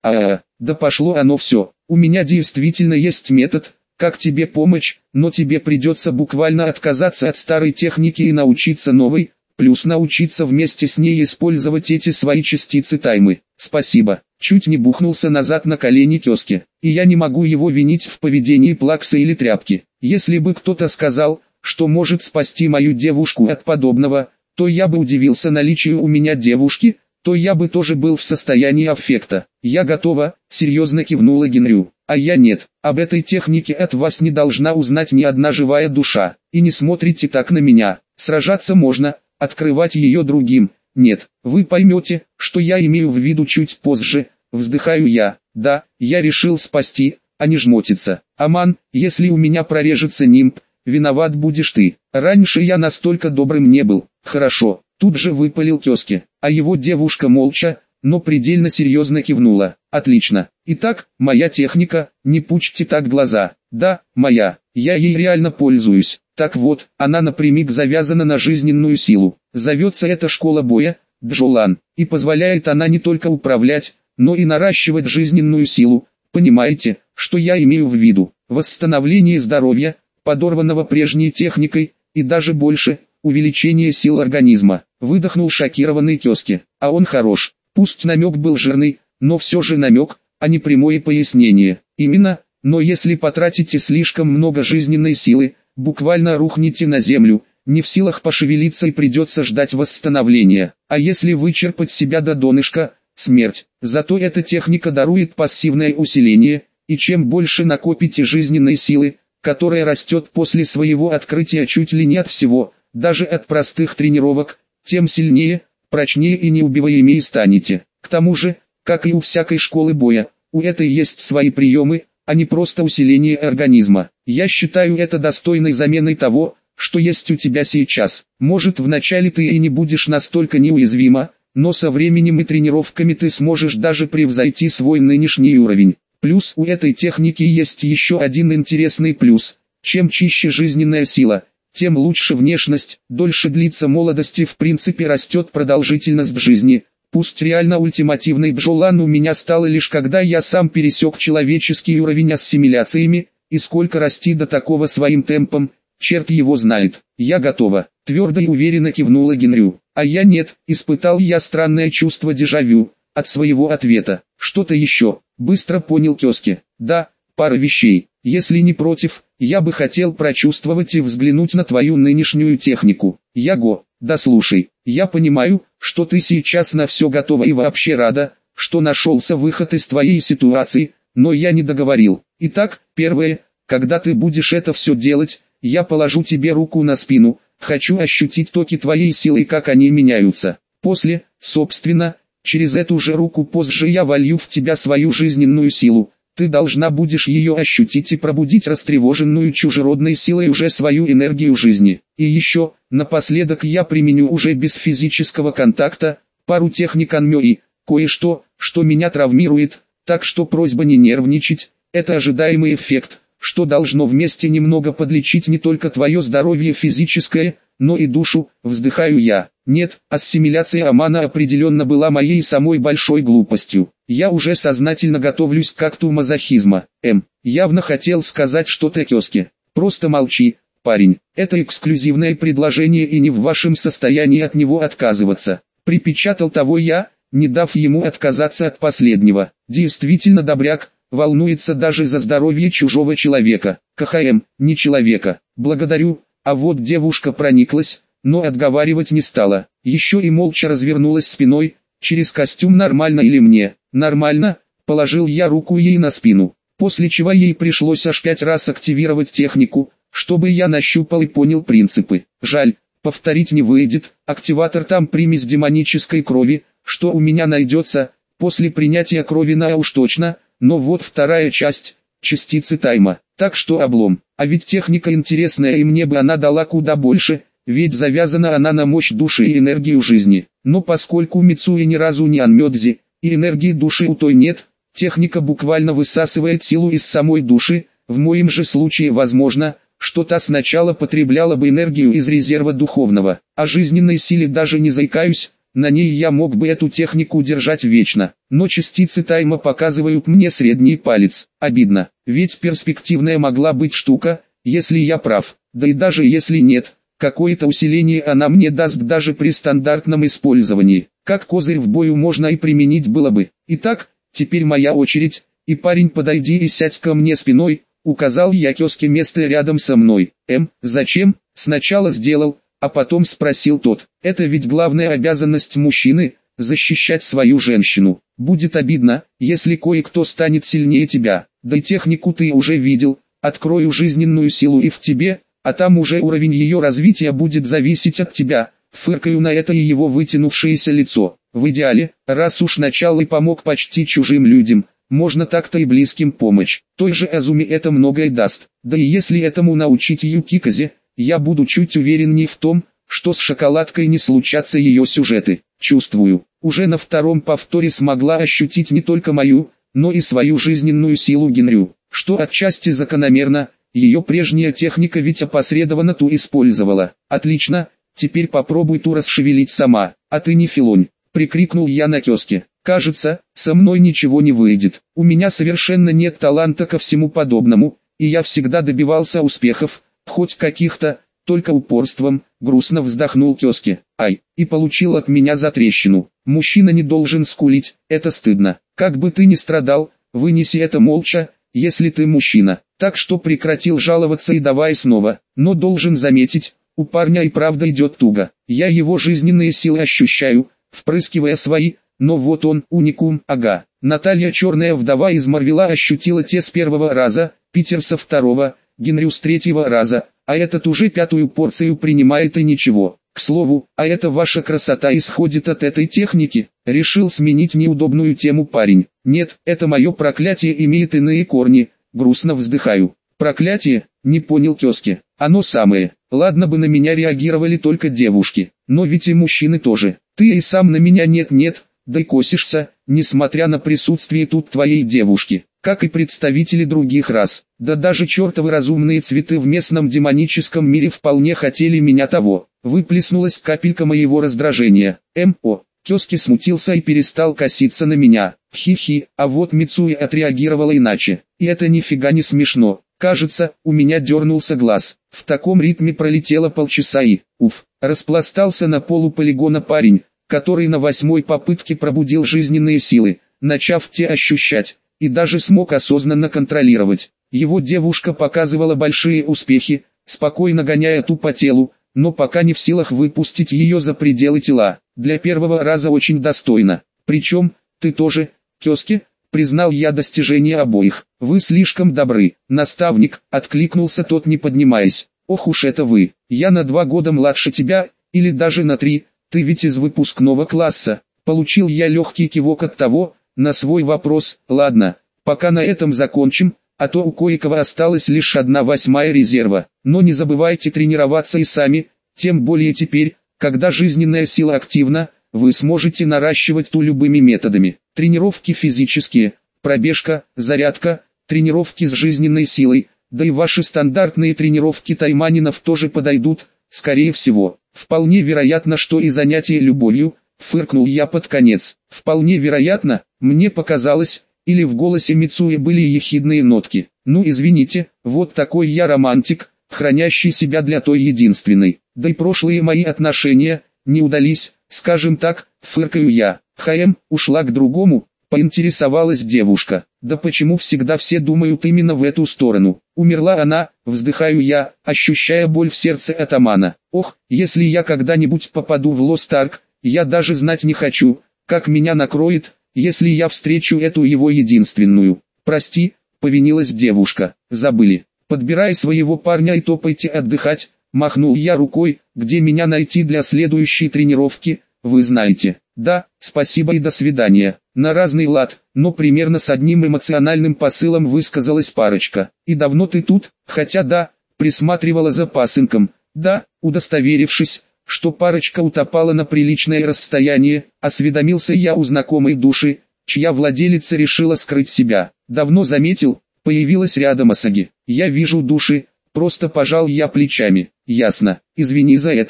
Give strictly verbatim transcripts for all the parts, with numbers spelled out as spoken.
А, да пошло оно все. У меня действительно есть метод, как тебе помочь, но тебе придется буквально отказаться от старой техники и научиться новой, плюс научиться вместе с ней использовать эти свои частицы таймы. Спасибо. Чуть не бухнулся назад на колени тезки. И я не могу его винить в поведении плаксы или тряпки. Если бы кто-то сказал, что может спасти мою девушку от подобного, то я бы удивился наличию у меня девушки, то я бы тоже был в состоянии аффекта. Я готова, серьезно кивнула Генрю. А я нет. Об этой технике от вас не должна узнать ни одна живая душа. И не смотрите так на меня. Сражаться можно, открывать ее другим. Нет, вы поймете, что я имею в виду чуть позже. Вздыхаю я. Да, я решил спасти, а не жмотиться. Аман, если у меня прорежется нимб, виноват будешь ты. Раньше я настолько добрым не был. Хорошо, тут же выпалил тезки. А его девушка молча, но предельно серьезно кивнула. Отлично. Итак, моя техника, не пучьте так глаза. Да, моя, я ей реально пользуюсь. Так вот, она напрямик завязана на жизненную силу. Зовется эта школа боя, Джолан. И позволяет она не только управлять, но и наращивать жизненную силу. Понимаете, что я имею в виду? Восстановление здоровья, подорванного прежней техникой, и даже больше, увеличение сил организма. Выдохнул шокированный тезки. А он хорош. Пусть намек был жирный, но все же намек, а не прямое пояснение. Именно, но если потратите слишком много жизненной силы, буквально рухнете на землю, не в силах пошевелиться и придется ждать восстановления. А если вычерпать себя до донышка, смерть. Зато эта техника дарует пассивное усиление, и чем больше накопите жизненной силы, которая растет после своего открытия чуть ли не от всего, даже от простых тренировок, тем сильнее, прочнее и неубиваемее станете. К тому же, как и у всякой школы боя, у этой есть свои приемы, а не просто усиление организма. Я считаю это достойной заменой того, что есть у тебя сейчас. Может, вначале ты и не будешь настолько неуязвима, но со временем и тренировками ты сможешь даже превзойти свой нынешний уровень. Плюс у этой техники есть еще один интересный плюс. Чем чище жизненная сила, тем лучше внешность, дольше длится молодость и в принципе растет продолжительность жизни. Пусть реально ультимативный Джолан у меня стало лишь когда я сам пересек человеческий уровень ассимиляциями, и сколько расти до такого своим темпом, черт его знает. Я готова, твердо и уверенно кивнула Генрю. А я нет, испытал я странное чувство дежавю от своего ответа. Что-то еще, быстро понял тезки. Да, пара вещей. Если не против, я бы хотел прочувствовать и взглянуть на твою нынешнюю технику. Яго, да слушай, я понимаю, что ты сейчас на все готова и вообще рада, что нашелся выход из твоей ситуации, но я не договорил. Итак, первое, когда ты будешь это все делать, я положу тебе руку на спину, хочу ощутить токи твоей силы и как они меняются. После, собственно, через эту же руку позже я волью в тебя свою жизненную силу. Ты должна будешь ее ощутить и пробудить растревоженную чужеродной силой уже свою энергию жизни. И еще, напоследок я применю уже без физического контакта, пару техник Анмё и кое-что, что меня травмирует, так что просьба не нервничать, это ожидаемый эффект, что должно вместе немного подлечить не только твое здоровье физическое, но и душу, вздыхаю я. Нет, ассимиляция Амана определенно была моей самой большой глупостью. Я уже сознательно готовлюсь к акту мазохизма. М. Явно хотел сказать что-то тезке. Просто молчи, парень. Это эксклюзивное предложение и не в вашем состоянии от него отказываться. Припечатал того я, не дав ему отказаться от последнего. Действительно добряк, волнуется даже за здоровье чужого человека. КХМ, не человека. Благодарю, а вот девушка прониклась, но отговаривать не стала. Еще и молча развернулась спиной. Через костюм нормально или мне? Нормально, положил я руку ей на спину. После чего ей пришлось аж пять раз активировать технику, чтобы я нащупал и понял принципы. Жаль, повторить не выйдет, активатор там примесь демонической крови, что у меня найдется, после принятия крови на уж точно, но вот вторая часть, частицы тайма, так что облом. А ведь техника интересная и мне бы она дала куда больше, ведь завязана она на мощь души и энергию жизни. Но поскольку Мицуи ни разу не Анмёдзи, и энергии души у той нет, техника буквально высасывает силу из самой души, в моем же случае возможно, что та сначала потребляла бы энергию из резерва духовного, о жизненной силе даже не заикаюсь, на ней я мог бы эту технику держать вечно. Но частицы тайма показывают мне средний палец. Обидно, ведь перспективная могла быть штука, если я прав. Да и даже если нет, какое-то усиление она мне даст даже при стандартном использовании. Как козырь в бою можно и применить было бы. Итак, теперь моя очередь, и парень подойди и сядь ко мне спиной, указал я Кёске место рядом со мной. Эм, зачем? Сначала сделал, а потом спросил тот. Это ведь главная обязанность мужчины – защищать свою женщину. Будет обидно, если кое-кто станет сильнее тебя. Да и технику ты уже видел, открою жизненную силу и в тебе, а там уже уровень ее развития будет зависеть от тебя. Фыркаю на это и его вытянувшееся лицо. В идеале, раз уж начал и помог почти чужим людям, можно так-то и близким помочь. Той же Азуми это многое даст. Да и если этому научить Юкиказе, я буду чуть уверенней в том, что с шоколадкой не случатся ее сюжеты. Чувствую, уже на втором повторе смогла ощутить не только мою, но и свою жизненную силу Генрю, что отчасти закономерно, ее прежняя техника ведь опосредованно ту использовала. Отлично, теперь попробуй ту расшевелить сама, а ты не филонь, прикрикнул я на Кёске. Кажется, со мной ничего не выйдет, у меня совершенно нет таланта ко всему подобному, и я всегда добивался успехов, хоть каких-то, только упорством, грустно вздохнул Кёске. Ай, и получил от меня затрещину. Мужчина не должен скулить, это стыдно. Как бы ты ни страдал, вынеси это молча, если ты мужчина. Так что прекратил жаловаться и давай снова. Но должен заметить, у парня и правда идет туго. Я его жизненные силы ощущаю, впрыскивая свои, но вот он, уникум, ага. Наталья Черная Вдова из Марвела ощутила те с первого раза, Питер со второго, Генрю с третьего раза, а этот уже пятую порцию принимает и ничего. К слову, а эта ваша красота исходит от этой техники? Решил сменить неудобную тему парень. Нет, это мое проклятие имеет иные корни, грустно вздыхаю. Проклятие? Не понял Кёске. Оно самое. Ладно бы на меня реагировали только девушки, но ведь и мужчины тоже. Ты и сам на меня нет-нет, да и косишься, несмотря на присутствие тут твоей девушки, как и представители других рас. Да даже чертовы разумные цветы в местном демоническом мире вполне хотели меня того. Выплеснулась капелька моего раздражения. М.О. Кёске смутился и перестал коситься на меня. Хи-хи, а вот Мицуэ отреагировала иначе. И это нифига не смешно. Кажется, у меня дернулся глаз. В таком ритме пролетело полчаса и, уф, распластался на полу полигона парень, который на восьмой попытке пробудил жизненные силы, начав те ощущать, и даже смог осознанно контролировать. Его девушка показывала большие успехи, спокойно гоняя ту по телу, но пока не в силах выпустить ее за пределы тела. Для первого раза очень достойно. Причем, ты тоже, Кёске, признал я достижения обоих. Вы слишком добры, наставник, откликнулся тот, не поднимаясь. Ох уж это вы, я на два года младше тебя, или даже на три, ты ведь из выпускного класса. Получил я легкий кивок от того, на свой вопрос. Ладно, пока на этом закончим, а то у кое-кого осталась лишь одна восьмая резерва. Но не забывайте тренироваться и сами, тем более теперь, когда жизненная сила активна, вы сможете наращивать ту любыми методами. Тренировки физические, пробежка, зарядка, тренировки с жизненной силой, да и ваши стандартные тренировки тайманинов тоже подойдут, скорее всего. Вполне вероятно, что и занятия любовью, фыркнул я под конец. Вполне вероятно, мне показалось, или в голосе Мицуэ были ехидные нотки. Ну извините, вот такой я романтик, хранящий себя для той единственной. Да и прошлые мои отношения не удались, скажем так, фыркаю я. ХМ, ушла к другому, поинтересовалась девушка. Да почему всегда все думают именно в эту сторону? Умерла она, вздыхаю я, ощущая боль в сердце атамана. Ох, если я когда-нибудь попаду в Лост Арк, я даже знать не хочу, как меня накроет, если я встречу эту его единственную. Прости, повинилась девушка, забыли. Подбирай своего парня и топайте отдыхать, махнул я рукой, где меня найти для следующей тренировки, вы знаете. Да, спасибо и до свидания. На разный лад, но примерно с одним эмоциональным посылом высказалась парочка. И давно ты тут? Хотя да, присматривала за пасынком. Да, удостоверившись, что парочка утопала на приличное расстояние, осведомился я у знакомой души, чья владелица решила скрыть себя. Давно заметил, появилась рядом Асаги. Я вижу души, просто пожал я плечами. Ясно, извини за это,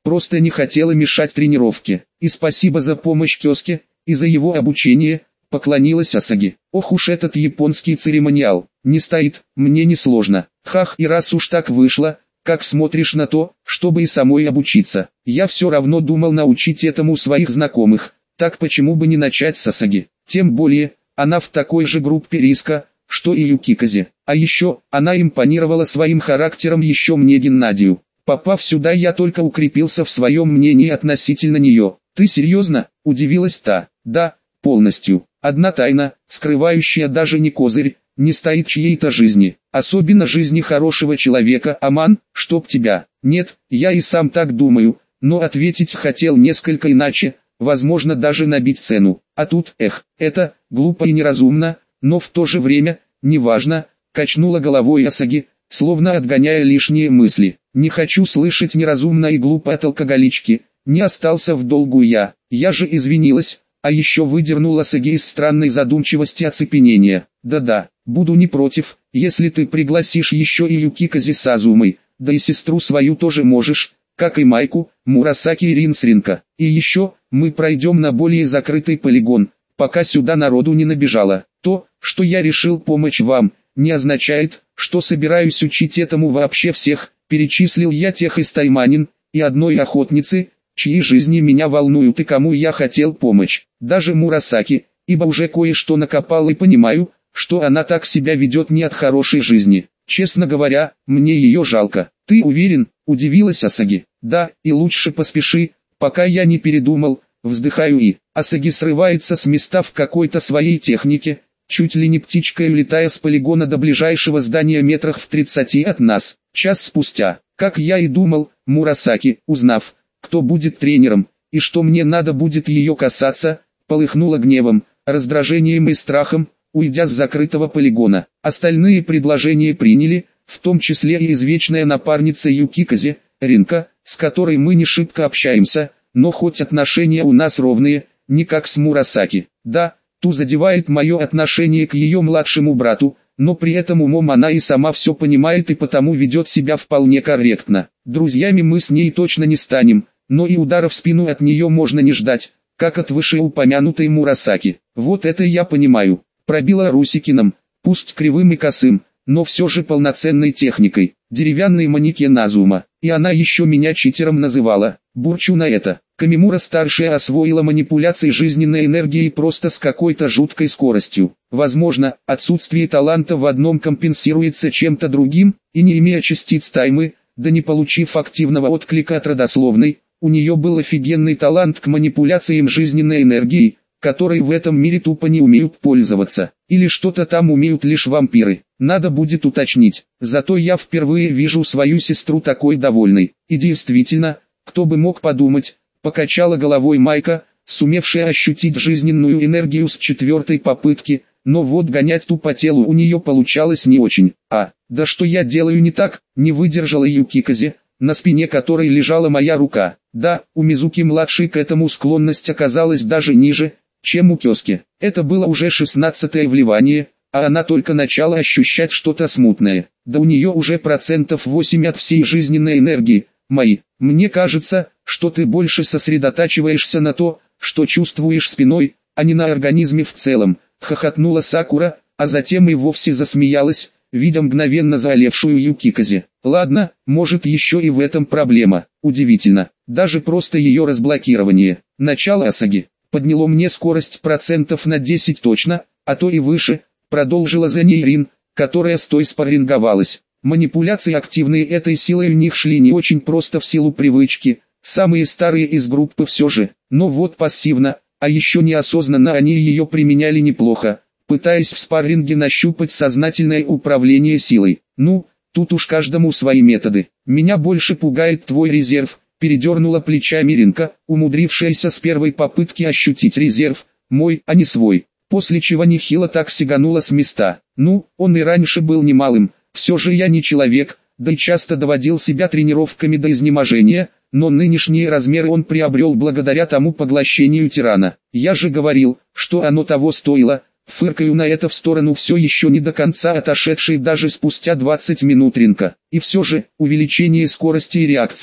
просто не хотела мешать тренировке. И спасибо за помощь Кёске, и за его обучение, поклонилась Асаги. Ох уж этот японский церемониал, не стоит, мне не сложно. Хах, и раз уж так вышло, как смотришь на то, чтобы и самой обучиться? Я все равно думал научить этому своих знакомых, так почему бы не начать с Асаги? Тем более, она в такой же группе риска, что и Юкиказе. А еще, она импонировала своим характером еще мне Геннадию. Попав сюда, я только укрепился в своем мнении относительно нее. Ты серьезно? Удивилась та. Да, полностью. Одна тайна, скрывающая даже не козырь, не стоит чьей-то жизни. Особенно жизни хорошего человека. Аман, чтоб тебя. Нет, я и сам так думаю, но ответить хотел несколько иначе, возможно даже набить цену. А тут, эх, это, глупо и неразумно, но в то же время, неважно, качнула головой Асаги, словно отгоняя лишние мысли. Не хочу слышать неразумно и глупо от алкоголички, не остался в долгу я, я же извинилась, а еще выдернула Асаги из странной задумчивости оцепенения. Да-да, буду не против, если ты пригласишь еще и Юкиказе с Азумой, да и сестру свою тоже можешь, как и Майку, Мурасаки и Ринсринка. И еще, мы пройдем на более закрытый полигон, пока сюда народу не набежало. То, что я решил помочь вам, не означает, что собираюсь учить этому вообще всех. Перечислил я тех из Тайманин, и одной охотницы, чьи жизни меня волнуют и кому я хотел помочь. Даже Мурасаки, ибо уже кое-что накопал и понимаю, что она так себя ведет не от хорошей жизни. Честно говоря, мне ее жалко. Ты уверен? Удивилась Асаги. Да, и лучше поспеши, пока я не передумал. Вздыхаю и Асаги срывается с места в какой-то своей технике, чуть ли не птичкой улетая с полигона до ближайшего здания метрах в тридцати от нас. Час спустя, как я и думал, Мурасаки, узнав, кто будет тренером, и что мне надо будет ее касаться, полыхнула гневом, раздражением и страхом, уйдя с закрытого полигона. Остальные предложения приняли, в том числе и извечная напарница Юкиказе, Ринка, с которой мы не шибко общаемся, но хоть отношения у нас ровные, не как с Мурасаки. Да, ту задевает мое отношение к ее младшему брату, но при этом умом она и сама все понимает и потому ведет себя вполне корректно. Друзьями мы с ней точно не станем, но и удара в спину от нее можно не ждать, как от вышеупомянутой Мурасаки. Вот это я понимаю. Пробила Русикиным, пусть кривым и косым, но все же полноценной техникой. Деревянный манекен Азума, и она еще меня читером называла. Бурчу на это. Камимура-старшая освоила манипуляции жизненной энергией просто с какой-то жуткой скоростью. Возможно, отсутствие таланта в одном компенсируется чем-то другим, и не имея частиц таймы, да не получив активного отклика от родословной, у нее был офигенный талант к манипуляциям жизненной энергией, которой в этом мире тупо не умеют пользоваться. Или что-то там умеют лишь вампиры. Надо будет уточнить. Зато я впервые вижу свою сестру такой довольной. И действительно, кто бы мог подумать, покачала головой Майка, сумевшая ощутить жизненную энергию с четвертой попытки, но вот гонять ту по телу у нее получалось не очень. А, да что я делаю не так, не выдержала Юкиказе, на спине которой лежала моя рука. Да, у Мизуки-младшей к этому склонность оказалась даже ниже, чем у Кёски. Это было уже шестнадцатое вливание, а она только начала ощущать что-то смутное. Да у нее уже процентов восемь от всей жизненной энергии. Мои, мне кажется, что ты больше сосредотачиваешься на то, что чувствуешь спиной, а не на организме в целом, хохотнула Сакура, а затем и вовсе засмеялась, видя мгновенно заолевшую Юкиказе. Ладно, может еще и в этом проблема. Удивительно, даже просто ее разблокирование. Начало Асаги подняло мне скорость процентов на десять точно, а то и выше, продолжила за ней Рин, которая с той спарринговалась. Манипуляции активные этой силой у них шли не очень просто в силу привычки, самые старые из группы все же, но вот пассивно, а еще неосознанно они ее применяли неплохо, пытаясь в спарринге нащупать сознательное управление силой. Ну, тут уж каждому свои методы. Меня больше пугает твой резерв, передернула плечами Ринка, умудрившаяся с первой попытки ощутить резерв, мой, а не свой, после чего нехило так сиганула с места. Ну, он и раньше был немалым. Все же я не человек, да и часто доводил себя тренировками до изнеможения, но нынешние размеры он приобрел благодаря тому поглощению тирана. Я же говорил, что оно того стоило, фыркаю на это в сторону все еще не до конца отошедшей даже спустя двадцать минут Ринка. И все же, увеличение скорости и реакции,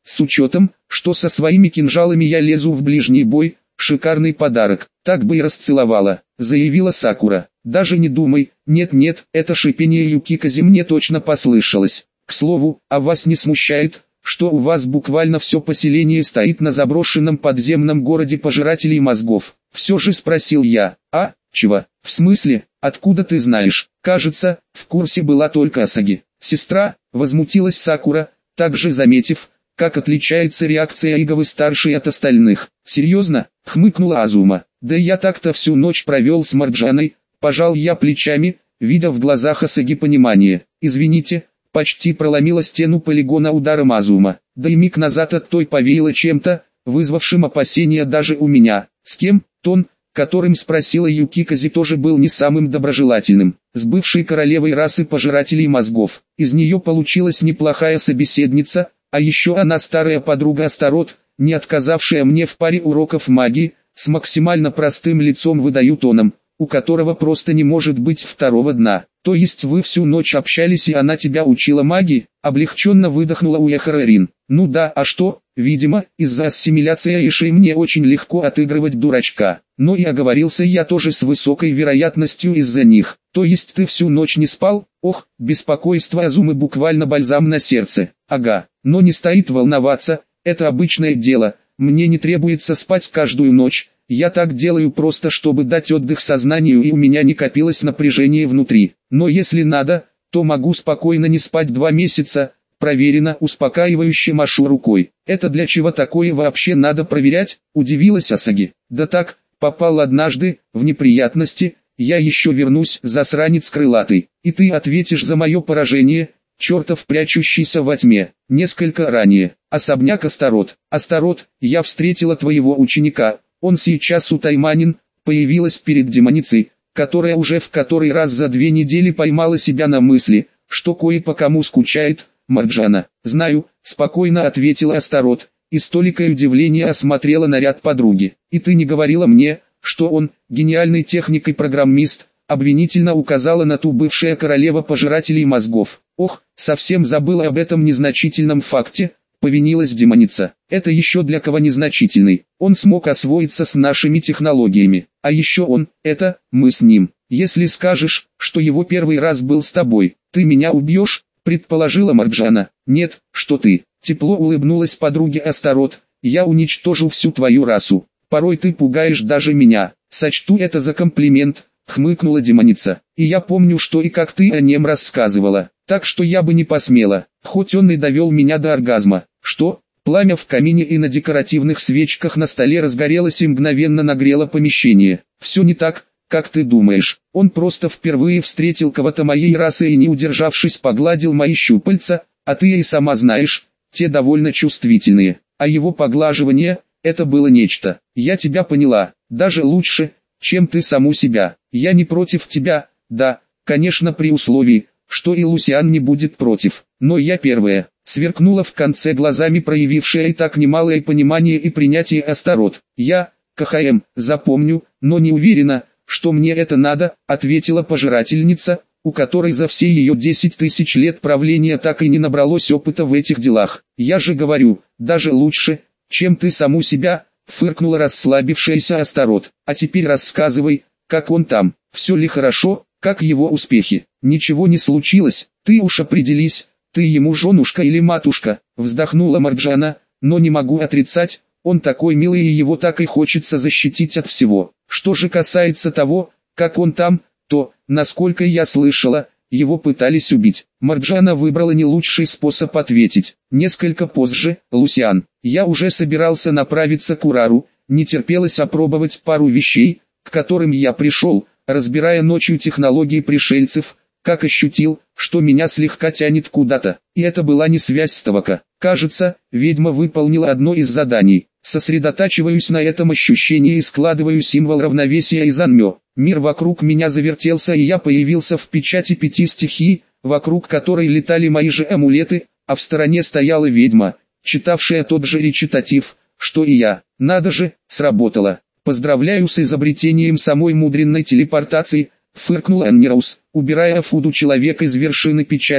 С учетом, что со своими кинжалами я лезу в ближний бой, шикарный подарок, так бы и расцеловала, заявила Сакура. Даже не думай, нет-нет, это шипение Юкикази мне точно послышалось. К слову, а вас не смущает, что у вас буквально все поселение стоит на заброшенном подземном городе пожирателей мозгов? Все же спросил я. А, чего? В смысле, откуда ты знаешь? Кажется, в курсе была только Асаги. Сестра, возмутилась Сакура, также заметив, как отличается реакция Иговы-старшей от остальных. Серьезно? Хмыкнула Азума. Да я так-то всю ночь провел с Марджаной, пожал я плечами, видя в глазах Асаги понимание. Извините, почти проломила стену полигона ударом Азума. Да и миг назад от той повеяло чем-то, вызвавшим опасения даже у меня. С кем? Тон, которым спросила Юкикази, тоже был не самым доброжелательным. С бывшей королевой расы пожирателей мозгов. Из нее получилась неплохая собеседница, а еще она старая подруга Астарот, не отказавшая мне в паре уроков магии, с максимально простым лицом выдаю тоном, у которого просто не может быть второго дна. То есть вы всю ночь общались и она тебя учила магии? Облегченно выдохнула Уэхарарин. Ну да, а что? Видимо, из-за ассимиляции Аишей мне очень легко отыгрывать дурачка. Но и оговорился я тоже с высокой вероятностью из-за них. То есть ты всю ночь не спал? Ох, беспокойство Азумы буквально бальзам на сердце. Ага, но не стоит волноваться, это обычное дело. Мне не требуется спать каждую ночь. Я так делаю просто, чтобы дать отдых сознанию, и у меня не копилось напряжение внутри. Но если надо, то могу спокойно не спать два месяца. Проверено, успокаивающе машу рукой. Это для чего такое вообще надо проверять? Удивилась Асаги. Да так, попал однажды, в неприятности, я еще вернусь, засранец крылатый. И ты ответишь за мое поражение, чертов прячущийся во тьме. Несколько ранее. Особняк Астарот. Астарот, я встретила твоего ученика. Он сейчас у Тайманин, появилась перед демоницей, которая уже в который раз за две недели поймала себя на мысли, что кое по кому скучает. Марджана. Знаю, спокойно ответила Астарот, и с толикой удивления осмотрела наряд подруги. И ты не говорила мне, что он, гениальный техник и программист, обвинительно указала на ту бывшая королева пожирателей мозгов. Ох, совсем забыла об этом незначительном факте, повинилась демоница. Это еще для кого незначительный. Он смог освоиться с нашими технологиями. А еще он, это, мы с ним. Если скажешь, что его первый раз был с тобой, ты меня убьешь? Предположила Марджана. Нет, что ты. Тепло улыбнулась подруге Астарот. Я уничтожу всю твою расу. Порой ты пугаешь даже меня. Сочту это за комплимент, хмыкнула демоница. И я помню, что и как ты о нем рассказывала. Так что я бы не посмела, хоть он и довел меня до оргазма. Что? Пламя в камине и на декоративных свечках на столе разгорелось и мгновенно нагрело помещение. Все не так, как ты думаешь. Он просто впервые встретил кого-то моей расы и, не удержавшись, погладил мои щупальца, а ты и сама знаешь, те довольно чувствительные. А его поглаживание, это было нечто. Я тебя поняла, даже лучше, чем ты саму себя. Я не против тебя, да, конечно, при условии, что и Лусиан не будет против. Но я первая. Сверкнула в конце глазами проявившая и так немалое понимание и принятие Астарот. Я, КХМ, запомню, но не уверена, что мне это надо, ответила пожирательница, у которой за все ее десять тысяч лет правления так и не набралось опыта в этих делах. Я же говорю, даже лучше, чем ты саму себя, фыркнула расслабившаяся Астарот. А теперь рассказывай, как он там, все ли хорошо, как его успехи. Ничего не случилось, ты уж определись, ты ему женушка или матушка, вздохнула Марджана, но не могу отрицать, он такой милый и его так и хочется защитить от всего. Что же касается того, как он там, то, насколько я слышала, его пытались убить. Марджана выбрала не лучший способ ответить. Несколько позже, Лусиан, я уже собирался направиться к Урару, не терпелось опробовать пару вещей, к которым я пришел, разбирая ночью технологии пришельцев, как ощутил, что меня слегка тянет куда-то. И это была не связь с Тавака. Кажется, ведьма выполнила одно из заданий. Сосредотачиваюсь на этом ощущении и складываю символ равновесия из Анмё. Мир вокруг меня завертелся, и я появился в печати пяти стихий, вокруг которой летали мои же амулеты, а в стороне стояла ведьма, читавшая тот же речитатив, что и я. Надо же, сработало. Поздравляю с изобретением самой мудренной телепортации, фыркнул Аннираус, убирая Афуду человека из вершины печати,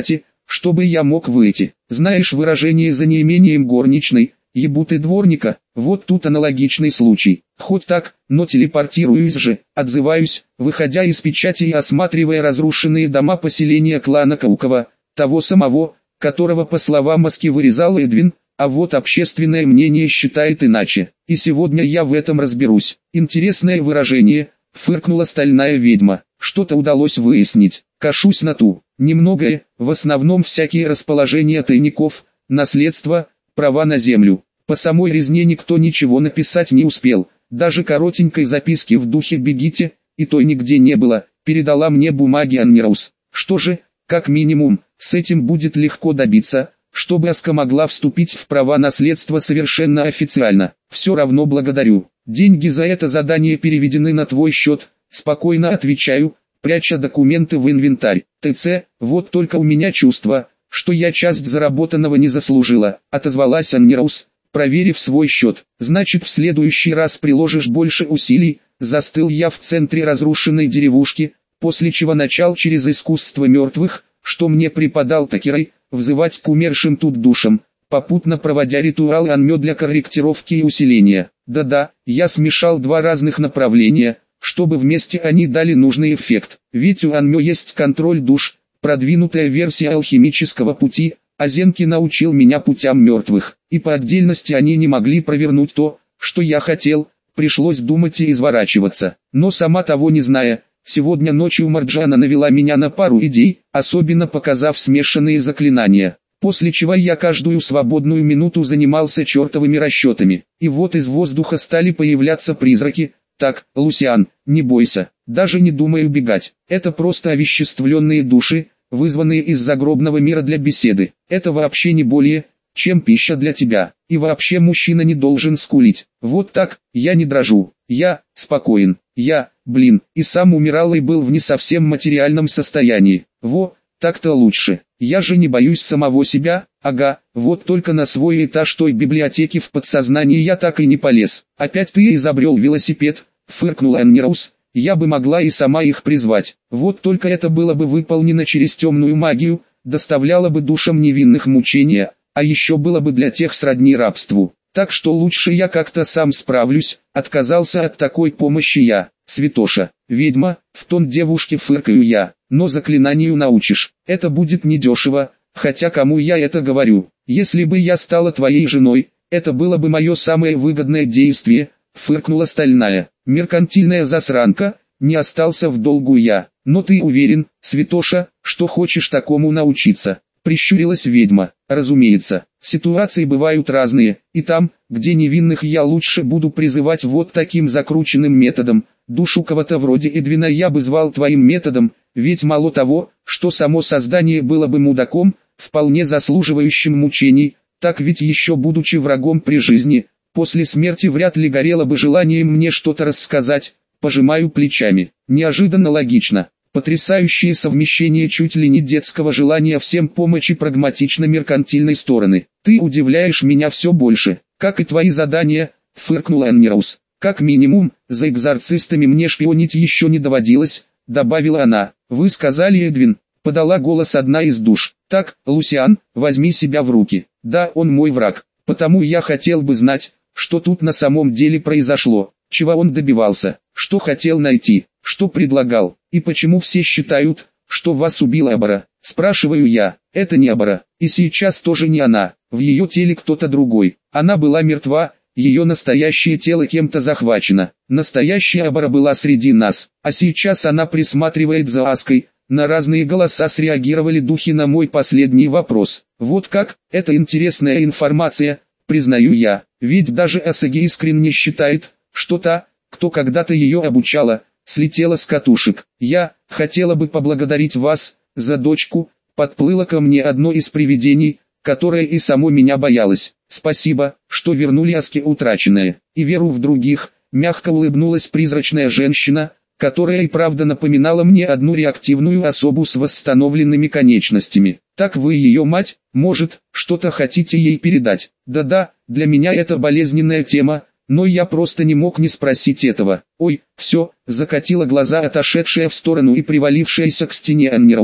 чтобы я мог выйти. Знаешь выражение «за неимением горничной, ебу ты дворника», вот тут аналогичный случай. Хоть так, но телепортируюсь же, отзываюсь, выходя из печати и осматривая разрушенные дома поселения клана Каукова, того самого, которого по словам Маски вырезал Эдвин, а вот общественное мнение считает иначе. И сегодня я в этом разберусь. Интересное выражение, фыркнула стальная ведьма. Что-то удалось выяснить. Кашусь на ту. Немногое, в основном всякие расположения тайников, наследство, права на землю. По самой резне никто ничего написать не успел. Даже коротенькой записки в духе «бегите», и той нигде не было. Передала мне бумаги Аннираус. Что же, как минимум, с этим будет легко добиться, чтобы Аска могла вступить в права наследства совершенно официально. Все равно благодарю. Деньги за это задание переведены на твой счет, спокойно отвечаю, пряча документы в инвентарь. ТЦ, вот только у меня чувство, что я часть заработанного не заслужила, отозвалась Аннираус, проверив свой счет. Значит, в следующий раз приложишь больше усилий. Застыл я в центре разрушенной деревушки, после чего начал через искусство мертвых, что мне преподал Такерой, взывать к умершим тут душам, попутно проводя ритуалы Анмё для корректировки и усиления. Да-да, я смешал два разных направления, чтобы вместе они дали нужный эффект. Ведь у Анмё есть контроль душ, продвинутая версия алхимического пути, а Зенки научил меня путям мертвых. И по отдельности они не могли провернуть то, что я хотел, пришлось думать и изворачиваться. Но сама того не зная, сегодня ночью Марджана навела меня на пару идей, особенно показав смешанные заклинания. После чего я каждую свободную минуту занимался чертовыми расчетами. И вот из воздуха стали появляться призраки. Так, Лусиан, не бойся, даже не думай убегать. Это просто овеществленные души, вызванные из загробного мира для беседы. Это вообще не более, чем пища для тебя. И вообще мужчина не должен скулить. Вот так, я не дрожу. Я спокоен. Я, блин, и сам умирал и был в не совсем материальном состоянии. Во, так-то лучше. Я же не боюсь самого себя, ага, вот только на свой этаж той библиотеки в подсознании я так и не полез. Опять ты изобрел велосипед, фыркнула Аннираус, я бы могла и сама их призвать. Вот только это было бы выполнено через темную магию, доставляло бы душам невинных мучения, а еще было бы для тех сродни рабству. Так что лучше я как-то сам справлюсь, отказался от такой помощи я. Святоша, ведьма, в тон девушке фыркаю я, но заклинанию научишь, это будет недешево, хотя кому я это говорю. Если бы я стала твоей женой, это было бы мое самое выгодное действие, фыркнула стальная. Меркантильная засранка, не остался в долгу я. Но ты уверен, Святоша, что хочешь такому научиться? Прищурилась ведьма. Разумеется, ситуации бывают разные, и там, где невинных я лучше буду призывать вот таким закрученным методом. Душу кого-то вроде Эдвина я бы звал твоим методом, ведь мало того, что само создание было бы мудаком, вполне заслуживающим мучений, так ведь еще будучи врагом при жизни, после смерти вряд ли горело бы желанием мне что-то рассказать. Пожимаю плечами. Неожиданно логично. Потрясающее совмещение чуть ли не детского желания всем помочь и прагматично-меркантильной стороны. Ты удивляешь меня все больше, как и твои задания, фыркнула Аннираус. Как минимум, за экзорцистами мне шпионить еще не доводилось, добавила она. Вы сказали, Эдвин, подала голос одна из душ. Так, Лусиан, возьми себя в руки. Да, он мой враг, потому я хотел бы знать, что тут на самом деле произошло, чего он добивался, что хотел найти, что предлагал, и почему все считают, что вас убила Абара. Спрашиваю я, это не Абара, и сейчас тоже не она, в ее теле кто-то другой. Она была мертва, ее настоящее тело кем-то захвачено. Настоящая Абара была среди нас, а сейчас она присматривает за Аской. На разные голоса среагировали духи на мой последний вопрос. Вот как, это интересная информация, признаю я, ведь даже Асаги искренне считает, что та, кто когда-то ее обучала, слетела с катушек. Я хотела бы поблагодарить вас за дочку, подплыло ко мне одно из привидений, которое и само меня боялось. Спасибо, что вернули Аске утраченное, и веру в других, мягко улыбнулась призрачная женщина, которая и правда напоминала мне одну реактивную особу с восстановленными конечностями. Так вы ее мать, может, что-то хотите ей передать? Да-да, для меня это болезненная тема, но я просто не мог не спросить этого. Ой, все, закатила глаза отошедшая в сторону и привалившаяся к стене Аннираус.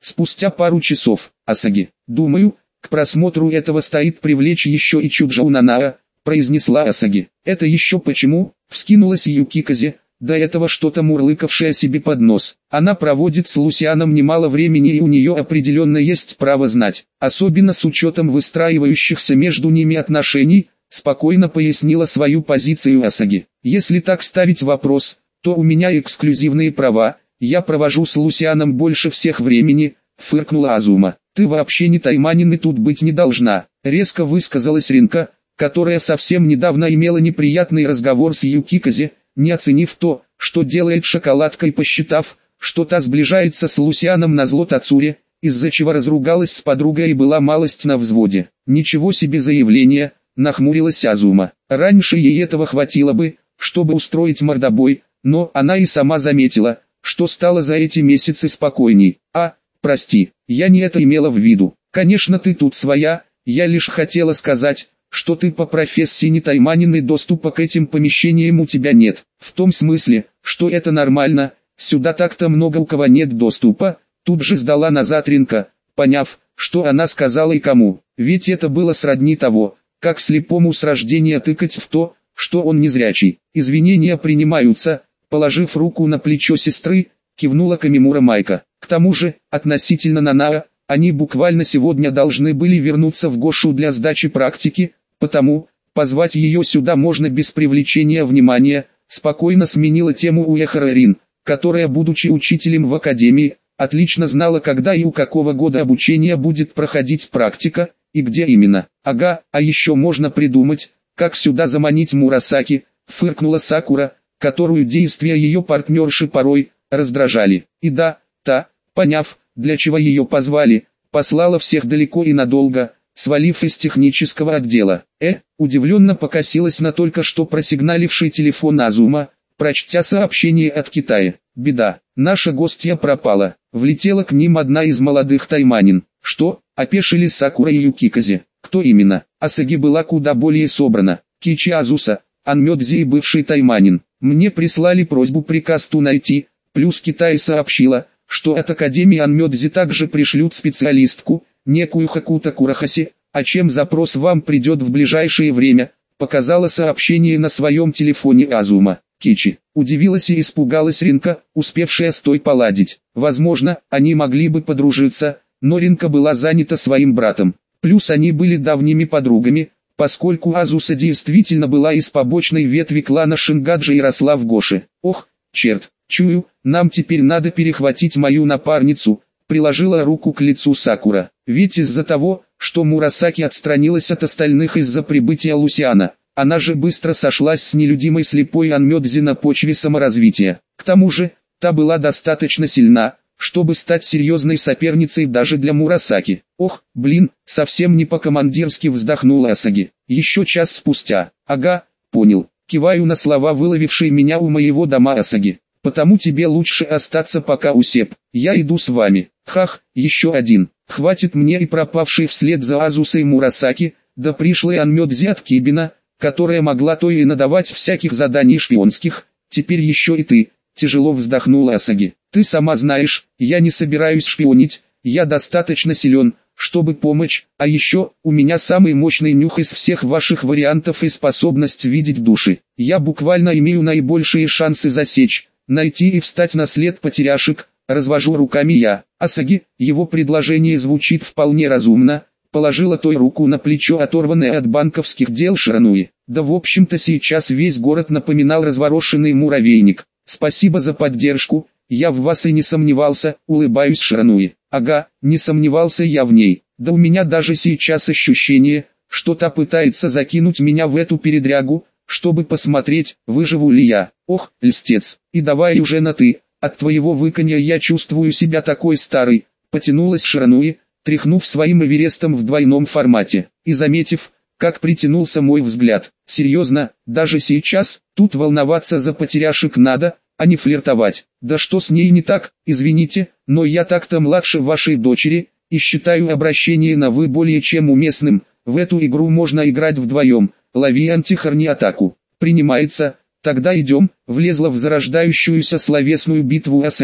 Спустя пару часов, Асаги, думаю, к просмотру этого стоит привлечь еще и Чуджоу Нанаа, произнесла Асаги. Это еще почему? Вскинулась Юкиказе, до этого что-то мурлыкавшая себе под нос. Она проводит с Лусианом немало времени и у нее определенно есть право знать, особенно с учетом выстраивающихся между ними отношений, спокойно пояснила свою позицию Асаги. Если так ставить вопрос, то у меня эксклюзивные права, я провожу с Лусианом больше всех времени, фыркнула Азума. Ты вообще не тайманин и тут быть не должна, резко высказалась Ринка, которая совсем недавно имела неприятный разговор с Юкиказе, не оценив то, что делает шоколадка и посчитав, что та сближается с Лусианом назло Тацуре, из-за чего разругалась с подругой и была малость на взводе. Ничего себе заявление, нахмурилась Азума. Раньше ей этого хватило бы, чтобы устроить мордобой, но она и сама заметила, что стало за эти месяцы спокойней. А, прости, я не это имела в виду. Конечно, ты тут своя, я лишь хотела сказать, что ты по профессии не тайманин и доступа к этим помещениям у тебя нет. В том смысле, что это нормально, сюда так-то много у кого нет доступа, тут же сдала назад Ринка, поняв, что она сказала и кому. Ведь это было сродни того, как слепому с рождения тыкать в то, что он незрячий. Извинения принимаются, положив руку на плечо сестры, кивнула Камимура Майка. К тому же, относительно Нанаа, они буквально сегодня должны были вернуться в Гошу для сдачи практики, потому, позвать ее сюда можно без привлечения внимания, спокойно сменила тему Уэхара Рин, которая, будучи учителем в академии, отлично знала, когда и у какого года обучения будет проходить практика, и где именно. Ага, а еще можно придумать, как сюда заманить Мурасаки, фыркнула Сакура, которую действия ее партнерши порой раздражали. И да, та, поняв, для чего ее позвали, послала всех далеко и надолго, свалив из технического отдела. Э, удивленно покосилась на только что просигналивший телефон Азума, прочтя сообщение от Китая. Беда, наша гостья пропала. Влетела к ним одна из молодых тайманин. Что? Опешили Сакура и Юкиказе. Кто именно? Асаги была куда более собрана. Кичи Азуса, Анмёдзи и бывший тайманин. Мне прислали просьбу приказ ту найти, плюс Китай сообщила, что от Академии Анмёдзи также пришлют специалистку, некую Хакута Курахаси, а чем запрос вам придет в ближайшее время, показала сообщение на своем телефоне Азума. Кичи, удивилась и испугалась Ринка, успевшая с той поладить. Возможно, они могли бы подружиться, но Ринка была занята своим братом. Плюс они были давними подругами, поскольку Азуса действительно была из побочной ветви клана Шингаджи и росла в Гоше. Ох, черт, чую, нам теперь надо перехватить мою напарницу, приложила руку к лицу Сакура. Ведь из-за того, что Мурасаки отстранилась от остальных из-за прибытия Лусиана, она же быстро сошлась с нелюдимой слепой Анмёдзи на почве саморазвития. К тому же, та была достаточно сильна, чтобы стать серьезной соперницей даже для Мурасаки. Ох, блин, совсем не по-командирски вздохнула Асаги. Еще час спустя. Ага, понял. Киваю на слова выловившей меня у моего дома Асаги. Потому тебе лучше остаться пока у Сеп. Я иду с вами. Хах, еще один. Хватит мне и пропавший вслед за Азусой Мурасаки, да пришлой Анмёдзи от Кибина, которая могла то и надавать всяких заданий шпионских, теперь еще и ты. Тяжело вздохнула Асаги. Ты сама знаешь, я не собираюсь шпионить, я достаточно силен, чтобы помочь, а еще, у меня самый мощный нюх из всех ваших вариантов и способность видеть души. Я буквально имею наибольшие шансы засечь, найти и встать на след потеряшек, развожу руками я. Асаги, его предложение звучит вполне разумно, положила той руку на плечо оторванное от банковских дел Ширануи. Да в общем-то сейчас весь город напоминал разворошенный муравейник. Спасибо за поддержку, я в вас и не сомневался, улыбаюсь Ширануи. Ага, не сомневался я в ней. Да у меня даже сейчас ощущение, что та пытается закинуть меня в эту передрягу, чтобы посмотреть, выживу ли я. Ох, льстец, и давай уже на ты, от твоего выканья я чувствую себя такой старой, потянулась Ширануи, тряхнув своим эверестом в двойном формате, и заметив, как притянулся мой взгляд. Серьезно, даже сейчас, тут волноваться за потеряшек надо, а не флиртовать. Да что с ней не так, извините, но я так-то младше вашей дочери, и считаю обращение на «вы» более чем уместным. В эту игру можно играть вдвоем, лови антихарни атаку. Принимается, тогда идем, влезла в зарождающуюся словесную битву Асаги,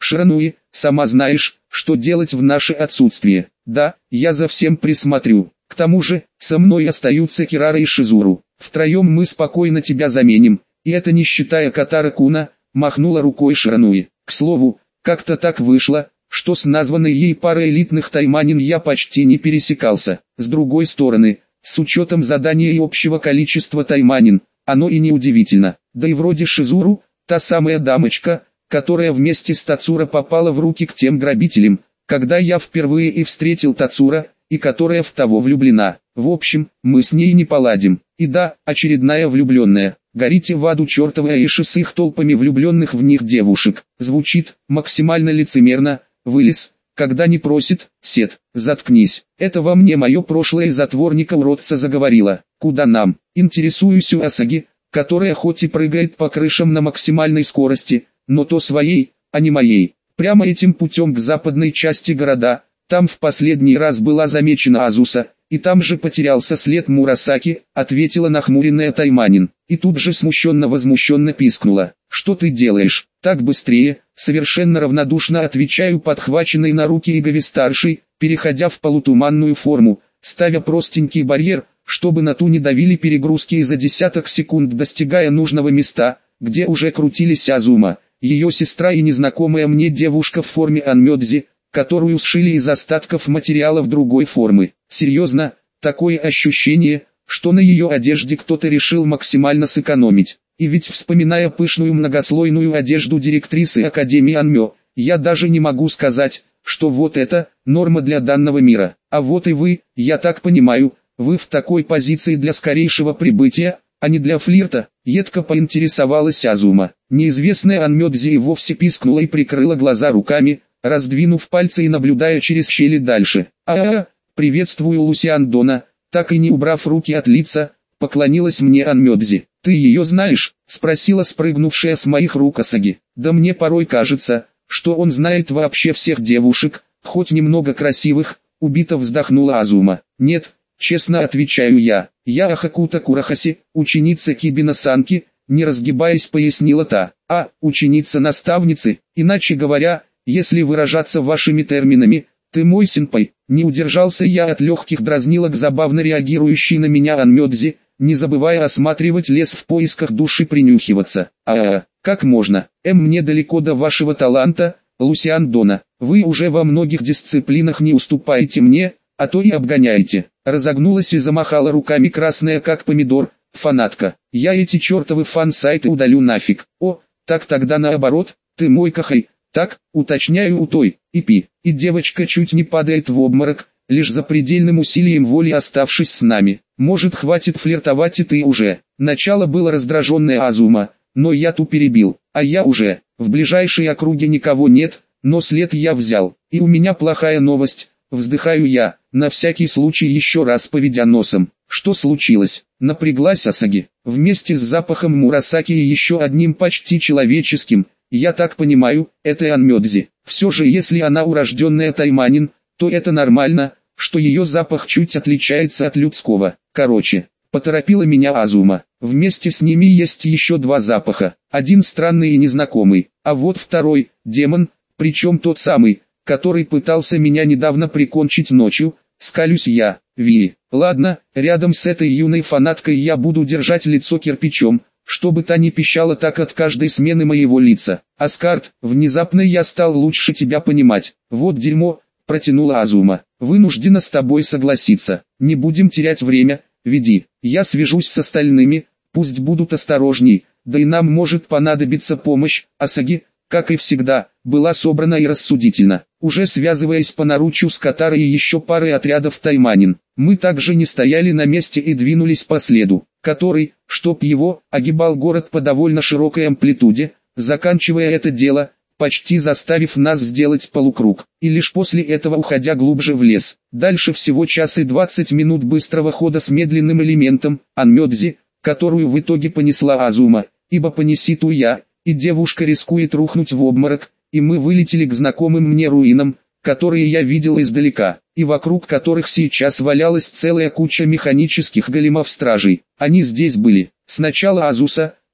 Ширануи, сама знаешь, что делать в наше отсутствие. Да, я за всем присмотрю. К тому же, со мной остаются Кирара и Шизуру. Втроем мы спокойно тебя заменим, и это не считая Катара-куна, махнула рукой Ширануи. К слову, как-то так вышло, что с названной ей парой элитных тайманин я почти не пересекался. С другой стороны, с учетом задания и общего количества тайманин, оно и не удивительно. Да и вроде Шизуру, та самая дамочка, которая вместе с Тацура попала в руки к тем грабителям, когда я впервые и встретил Тацура, и которая в того влюблена. В общем, мы с ней не поладим. И да, очередная влюбленная. Горите в аду чертовы Аиши с их толпами влюбленных в них девушек. Звучит максимально лицемерно. Вылез, когда не просит, Сет, заткнись. Это во мне мое прошлое затворника уродца заговорило. Куда нам? Интересуюсь у Асаги, которая хоть и прыгает по крышам на максимальной скорости, но то своей, а не моей. Прямо этим путем к западной части города. Там в последний раз была замечена Азуса, и там же потерялся след Мурасаки, ответила нахмуренная Тайманин. И тут же смущенно-возмущенно пискнула. Что ты делаешь? Так быстрее, совершенно равнодушно отвечаю подхваченной на руки Игови-старшей, переходя в полутуманную форму, ставя простенький барьер, чтобы на ту не давили перегрузки и за десяток секунд достигая нужного места, где уже крутились Азума, ее сестра и незнакомая мне девушка в форме Анмёдзи, которую сшили из остатков материалов другой формы. Серьезно, такое ощущение, что на ее одежде кто-то решил максимально сэкономить. И ведь вспоминая пышную многослойную одежду директрисы Академии Анмё, я даже не могу сказать, что вот это норма для данного мира. А вот и вы, я так понимаю, вы в такой позиции для скорейшего прибытия, а не для флирта, едко поинтересовалась Азума. Неизвестная Анмёдзи и вовсе пискнула и прикрыла глаза руками, раздвинув пальцы и наблюдая через щели дальше. «А-а-а, приветствую Лусиан Дона», так и не убрав руки от лица, поклонилась мне Анмёдзи. «Ты ее знаешь?» — спросила спрыгнувшая с моих рук Асаги. «Да мне порой кажется, что он знает вообще всех девушек, хоть немного красивых», — убито вздохнула Азума. «Нет, честно отвечаю я. Я Ахакута Курахаси, ученица Кибина-санки», не разгибаясь пояснила та. «А, ученица наставницы, иначе говоря, если выражаться вашими терминами, ты мой сенпай». Не удержался я от легких дразнилок забавно реагирующей на меня Анмёдзи, не забывая осматривать лес в поисках души, принюхиваться. А-а-а, как можно? Эм, мне далеко до вашего таланта, Лусиан Дона. Вы уже во многих дисциплинах не уступаете мне, а то и обгоняете. Разогнулась и замахала руками красная как помидор, фанатка. Я эти чертовы фан-сайты удалю нафиг. О, так тогда наоборот, ты мой кахай. Так, уточняю у той, и пи. И девочка чуть не падает в обморок, лишь за предельным усилием воли оставшись с нами. Может, хватит флиртовать и ты уже. Начало было раздраженное Азума, но я ту перебил. А я уже, в ближайшей округе никого нет, но след я взял. И у меня плохая новость, вздыхаю я, на всякий случай еще раз поведя носом. Что случилось? Напряглась Асаги. Вместе с запахом Мурасаки и еще одним почти человеческим, я так понимаю, это Анмёдзи. Все же если она урожденная тайманин, то это нормально, что ее запах чуть отличается от людского. Короче, поторопила меня Азума. Вместе с ними есть еще два запаха. Один странный и незнакомый, а вот второй, демон, причем тот самый, который пытался меня недавно прикончить ночью, скалюсь я. Ви, ладно, рядом с этой юной фанаткой я буду держать лицо кирпичом, чтобы та не пищала так от каждой смены моего лица. Аскарт, внезапно я стал лучше тебя понимать. Вот дерьмо, протянула Азума. Вынуждена с тобой согласиться. Не будем терять время, веди. Я свяжусь с остальными, пусть будут осторожней, да и нам может понадобиться помощь. Асаги, как и всегда, была собрана и рассудительна. Уже связываясь по наручью с Катарой и еще парой отрядов тайманин, мы также не стояли на месте и двинулись по следу, который, чтоб его, огибал город по довольно широкой амплитуде, заканчивая это дело, почти заставив нас сделать полукруг, и лишь после этого уходя глубже в лес. Дальше всего час и двадцать минут быстрого хода с медленным элементом, Анмёдзи, которую в итоге понесла Азума, ибо понеси-ту я, и девушка рискует рухнуть в обморок, и мы вылетели к знакомым мне руинам, которые я видел издалека, и вокруг которых сейчас валялась целая куча механических големов-стражей. Они здесь были. Сначала Азуса,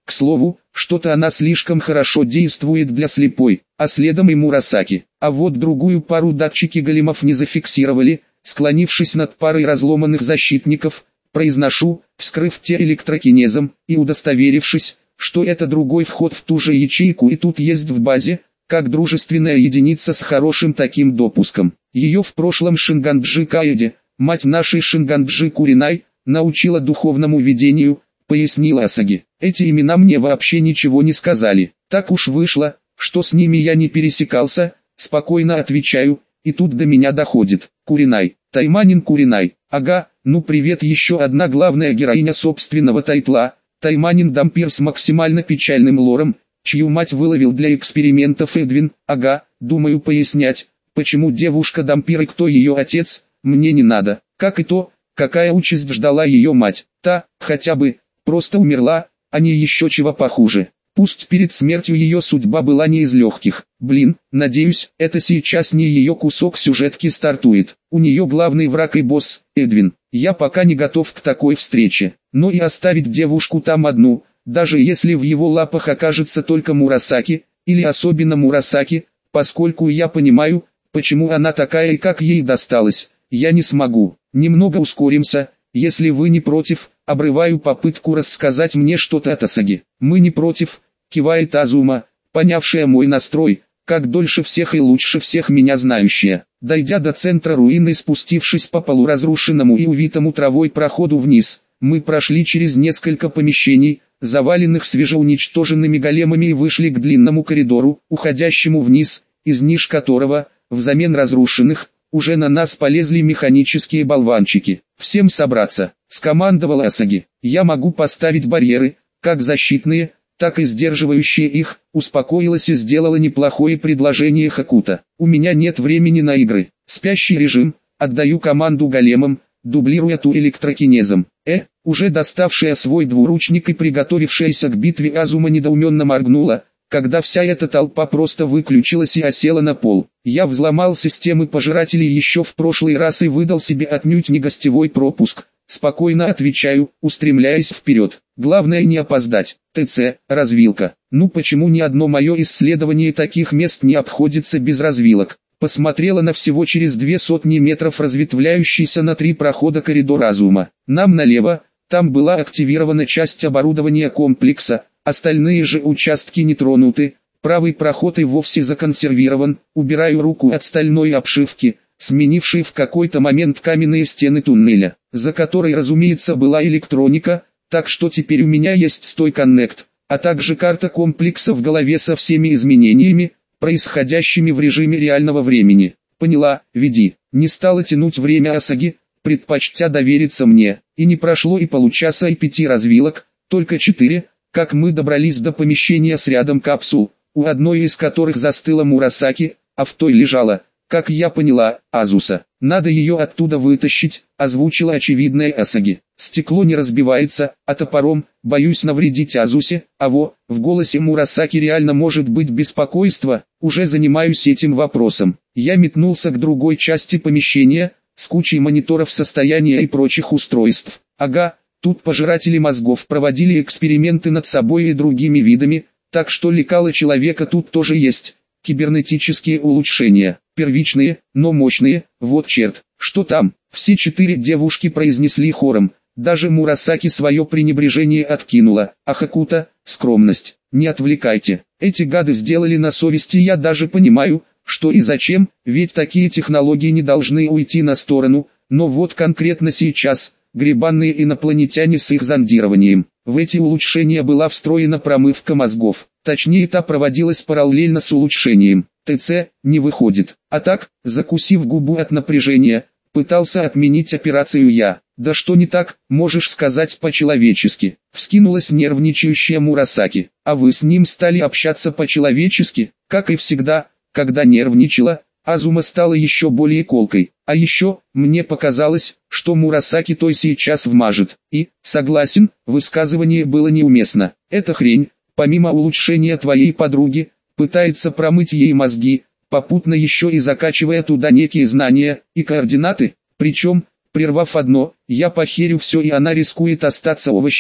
К слову, что-то она слишком хорошо действует для слепой, а следом и Мурасаки. А вот другую пару датчики големов не зафиксировали. Склонившись над парой разломанных защитников, произношу, вскрыв те электрокинезом, и удостоверившись, что это другой вход в ту же ячейку и тут есть в базе, как дружественная единица с хорошим таким допуском. Ее в прошлом Шинганджи Каэде, мать нашей Шинганджи Куринай, научила духовному видению, пояснила Асаги. Эти имена мне вообще ничего не сказали. Так уж вышло, что с ними я не пересекался, спокойно отвечаю, и тут до меня доходит. Куринай, Тайманин Куринай, ага, ну привет, еще одна главная героиня собственного тайтла, Тайманин Дампир с максимально печальным лором, чью мать выловил для экспериментов Эдвин, ага, думаю пояснять, почему девушка Дампир и кто ее отец, мне не надо, как и то, какая участь ждала ее мать, та, хотя бы, просто умерла, а не еще чего похуже. Пусть перед смертью ее судьба была не из легких. Блин, надеюсь, это сейчас не ее кусок сюжетки стартует. У нее главный враг и босс, Эдвин. Я пока не готов к такой встрече. Но и оставить девушку там одну, даже если в его лапах окажется только Мурасаки, или особенно Мурасаки, поскольку я понимаю, почему она такая и как ей досталось, я не смогу. Немного ускоримся, если вы не против, обрываю попытку рассказать мне что-то от Асаги. Мы не против. Кивает Азума, понявшая мой настрой, как дольше всех и лучше всех меня знающая. Дойдя до центра руины и спустившись по полуразрушенному и увитому травой проходу вниз, мы прошли через несколько помещений, заваленных свежеуничтоженными големами и вышли к длинному коридору, уходящему вниз, из ниш которого, взамен разрушенных, уже на нас полезли механические болванчики. «Всем собраться», — скомандовала Асаги. «Я могу поставить барьеры, как защитные, так и сдерживающие их», успокоилась и сделала неплохое предложение Хакута. «У меня нет времени на игры. Спящий режим, отдаю команду големам, дублируя ту электрокинезом». Э, уже доставшая свой двуручник и приготовившаяся к битве Азума недоуменно моргнула, когда вся эта толпа просто выключилась и осела на пол. Я взломал системы пожирателей еще в прошлый раз и выдал себе отнюдь не гостевой пропуск. Спокойно отвечаю, устремляясь вперед. Главное не опоздать. ТЦ, развилка. Ну почему ни одно мое исследование таких мест не обходится без развилок? Посмотрела на всего через две сотни метров разветвляющийся на три прохода коридор Азума. Нам налево, там была активирована часть оборудования комплекса, остальные же участки не тронуты. Правый проход и вовсе законсервирован. Убираю руку от стальной обшивки, сменившей в какой-то момент каменные стены туннеля, за которой, разумеется, была электроника, так что теперь у меня есть Стой Коннект, а также карта комплекса в голове со всеми изменениями, происходящими в режиме реального времени. Поняла, веди. Не стала тянуть время Асаги, предпочтя довериться мне, и не прошло и получаса и пяти развилок, только четыре, как мы добрались до помещения с рядом капсул, у одной из которых застыла Мурасаки, а в той лежала, как я поняла, Азуса. Надо ее оттуда вытащить, озвучила очевидная Асаги. Стекло не разбивается, а топором, боюсь навредить Азусе, а во, в голосе Мурасаки реально может быть беспокойство, уже занимаюсь этим вопросом. Я метнулся к другой части помещения, с кучей мониторов состояния и прочих устройств. Ага, тут пожиратели мозгов проводили эксперименты над собой и другими видами, так что лекало человека тут тоже есть. Кибернетические улучшения, первичные, но мощные, вот черт, что там, все четыре девушки произнесли хором, даже Мурасаки свое пренебрежение откинула, а Хакута, скромность, не отвлекайте, эти гады сделали на совести, я даже понимаю, что и зачем, ведь такие технологии не должны уйти на сторону, но вот конкретно сейчас, гребанные инопланетяне с их зондированием, в эти улучшения была встроена промывка мозгов. Точнее, та проводилась параллельно с улучшением. ТЦ не выходит. А так, закусив губу от напряжения, пытался отменить операцию я. Да что не так, можешь сказать по-человечески. Вскинулась нервничающая Мурасаки. А вы с ним стали общаться по-человечески? Как и всегда, когда нервничала, Азума стала еще более колкой. А еще, мне показалось, что Мурасаки той сейчас вмажет. И, согласен, высказывание было неуместно. Эта хрень, помимо улучшения твоей подруги, пытается промыть ей мозги, попутно еще и закачивая туда некие знания и координаты, причем, прервав одно, я похерю все и она рискует остаться овощем,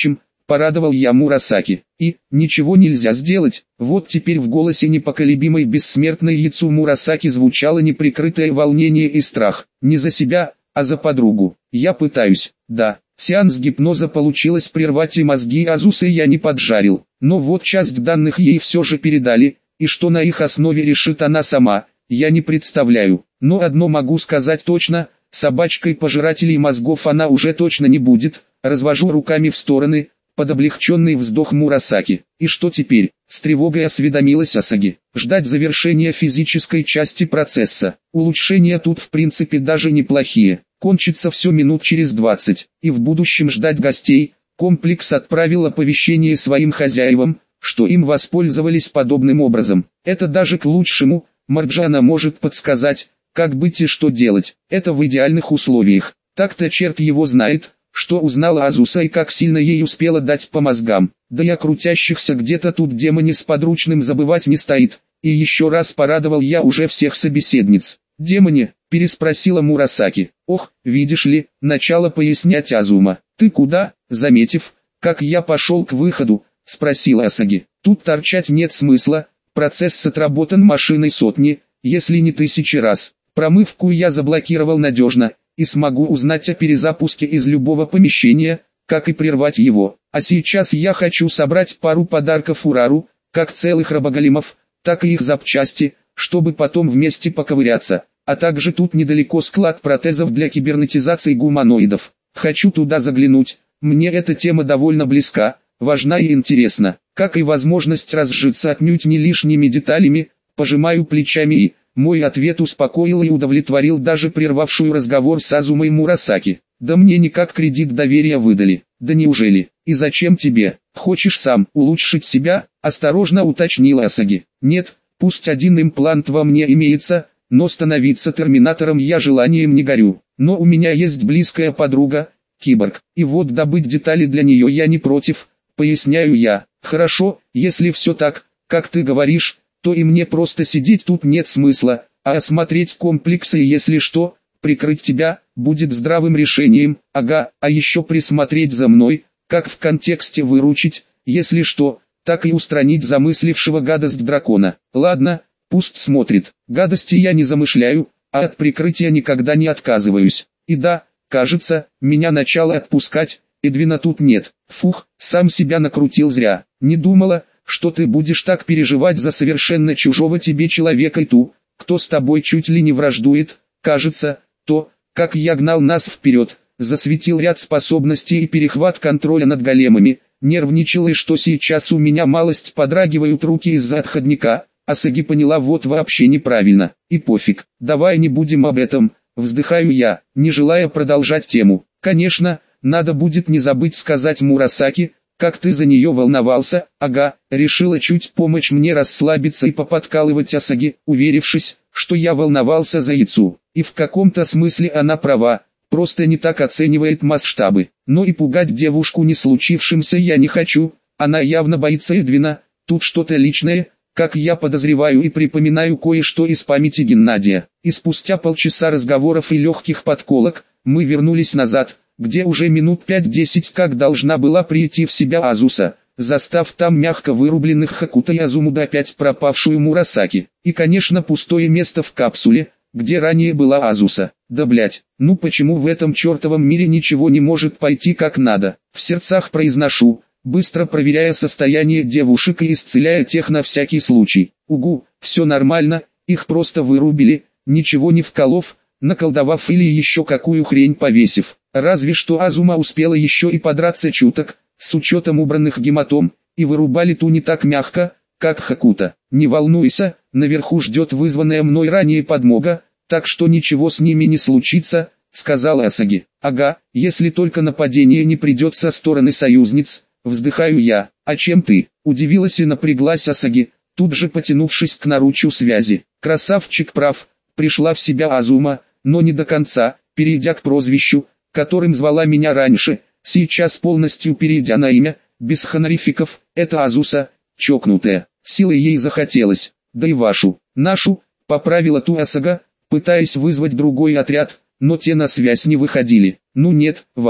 порадовал я Мурасаки. И, ничего нельзя сделать. Вот теперь в голосе непоколебимой бессмертной Яцу Мурасаки звучало неприкрытое волнение и страх. Не за себя, а за подругу. Я пытаюсь, да. Сеанс гипноза получилось прервать, и мозги Азусы я не поджарил. Но вот часть данных ей все же передали, и что на их основе решит она сама, я не представляю. Но одно могу сказать точно, собачкой пожирателей мозгов она уже точно не будет. Развожу руками в стороны, под облегченный вздох Мурасаки. И что теперь? С тревогой осведомилась Асаги. Ждать завершения физической части процесса. Улучшения тут в принципе даже неплохие. Кончится все минут через двадцать. И в будущем ждать гостей. Комплекс отправил оповещение своим хозяевам, что им воспользовались подобным образом. Это даже к лучшему. Марджана может подсказать, как быть и что делать. Это в идеальных условиях. Так-то черт его знает, что узнала Азуса и как сильно ей успела дать по мозгам. Да и о крутящихся где-то тут демоне с подручным забывать не стоит. И еще раз порадовал я уже всех собеседниц. «Демоне?» – переспросила Мурасаки. «Ох, видишь ли, начало пояснять Азума. Ты куда?» Заметив, как я пошел к выходу, спросила Асаги. «Тут торчать нет смысла, процесс отработан машиной сотни, если не тысячи раз. Промывку я заблокировал надежно, и смогу узнать о перезапуске из любого помещения, как и прервать его. А сейчас я хочу собрать пару подарков Урару, как целых робоголемов, так и их запчасти, чтобы потом вместе поковыряться. А также тут недалеко склад протезов для кибернетизации гуманоидов. Хочу туда заглянуть, мне эта тема довольно близка, важна и интересна, как и возможность разжиться отнюдь не лишними деталями». Пожимаю плечами и... Мой ответ успокоил и удовлетворил даже прервавшую разговор с Азумой Мурасаки. «Да мне никак кредит доверия выдали». «Да неужели? И зачем тебе? Хочешь сам улучшить себя?» – осторожно уточнила Асаги. «Нет, пусть один имплант во мне имеется, но становиться терминатором я желанием не горю. Но у меня есть близкая подруга, киборг, и вот добыть детали для нее я не против», – поясняю я. «Хорошо, если все так, как ты говоришь, то и мне просто сидеть тут нет смысла, а осмотреть комплексы и если что, прикрыть тебя, будет здравым решением. Ага, а еще присмотреть за мной, как в контексте выручить, если что, так и устранить замыслившего гадость дракона. Ладно, пусть смотрит. Гадости я не замышляю, а от прикрытия никогда не отказываюсь. И да, кажется, меня начало отпускать, Эдвина тут нет. Фух, сам себя накрутил зря. Не думала, что ты будешь так переживать за совершенно чужого тебе человека и ту, кто с тобой чуть ли не враждует. Кажется, то, как я гнал нас вперед, засветил ряд способностей и перехват контроля над големами, нервничал и что сейчас у меня малость подрагивают руки из-за отходника. Асаги поняла вот вообще неправильно, и пофиг, давай не будем об этом, вздыхаю я, не желая продолжать тему. Конечно, надо будет не забыть сказать Мурасаки, как ты за нее волновался. Ага, решила чуть помочь мне расслабиться и поподкалывать Асаги, уверившись, что я волновался за Яцу. И в каком-то смысле она права, просто не так оценивает масштабы. Но и пугать девушку не случившимся я не хочу, она явно боится Эдвина, тут что-то личное, как я подозреваю и припоминаю кое-что из памяти Геннадия. И спустя полчаса разговоров и легких подколок, мы вернулись назад, где уже минут пять-десять как должна была прийти в себя Азуса, застав там мягко вырубленных Хакута и Азуму да опять пропавшую Мурасаки. И конечно пустое место в капсуле, где ранее была Азуса. Да блять, ну почему в этом чертовом мире ничего не может пойти как надо? В сердцах произношу, быстро проверяя состояние девушек и исцеляя тех на всякий случай. Угу, все нормально, их просто вырубили, ничего не вколов, наколдовав или еще какую хрень повесив. Разве что Азума успела еще и подраться чуток, с учетом убранных гематом, и вырубали ту не так мягко, как Хакута. Не волнуйся, наверху ждет вызванная мной ранее подмога, так что ничего с ними не случится, сказала Асаги. Ага, если только нападение не придет со стороны союзниц, вздыхаю я. А чем ты? Удивилась и напряглась Асаги, тут же потянувшись к наручу связи. Красавчик прав, пришла в себя Азума, но не до конца, перейдя к прозвищу, которым звала меня раньше, сейчас полностью перейдя на имя, без хонорификов, это Азуса, чокнутая. Силы ей захотелось, да и вашу, нашу, поправила ту Асага, пытаясь вызвать другой отряд, но те на связь не выходили. Ну нет, вашу.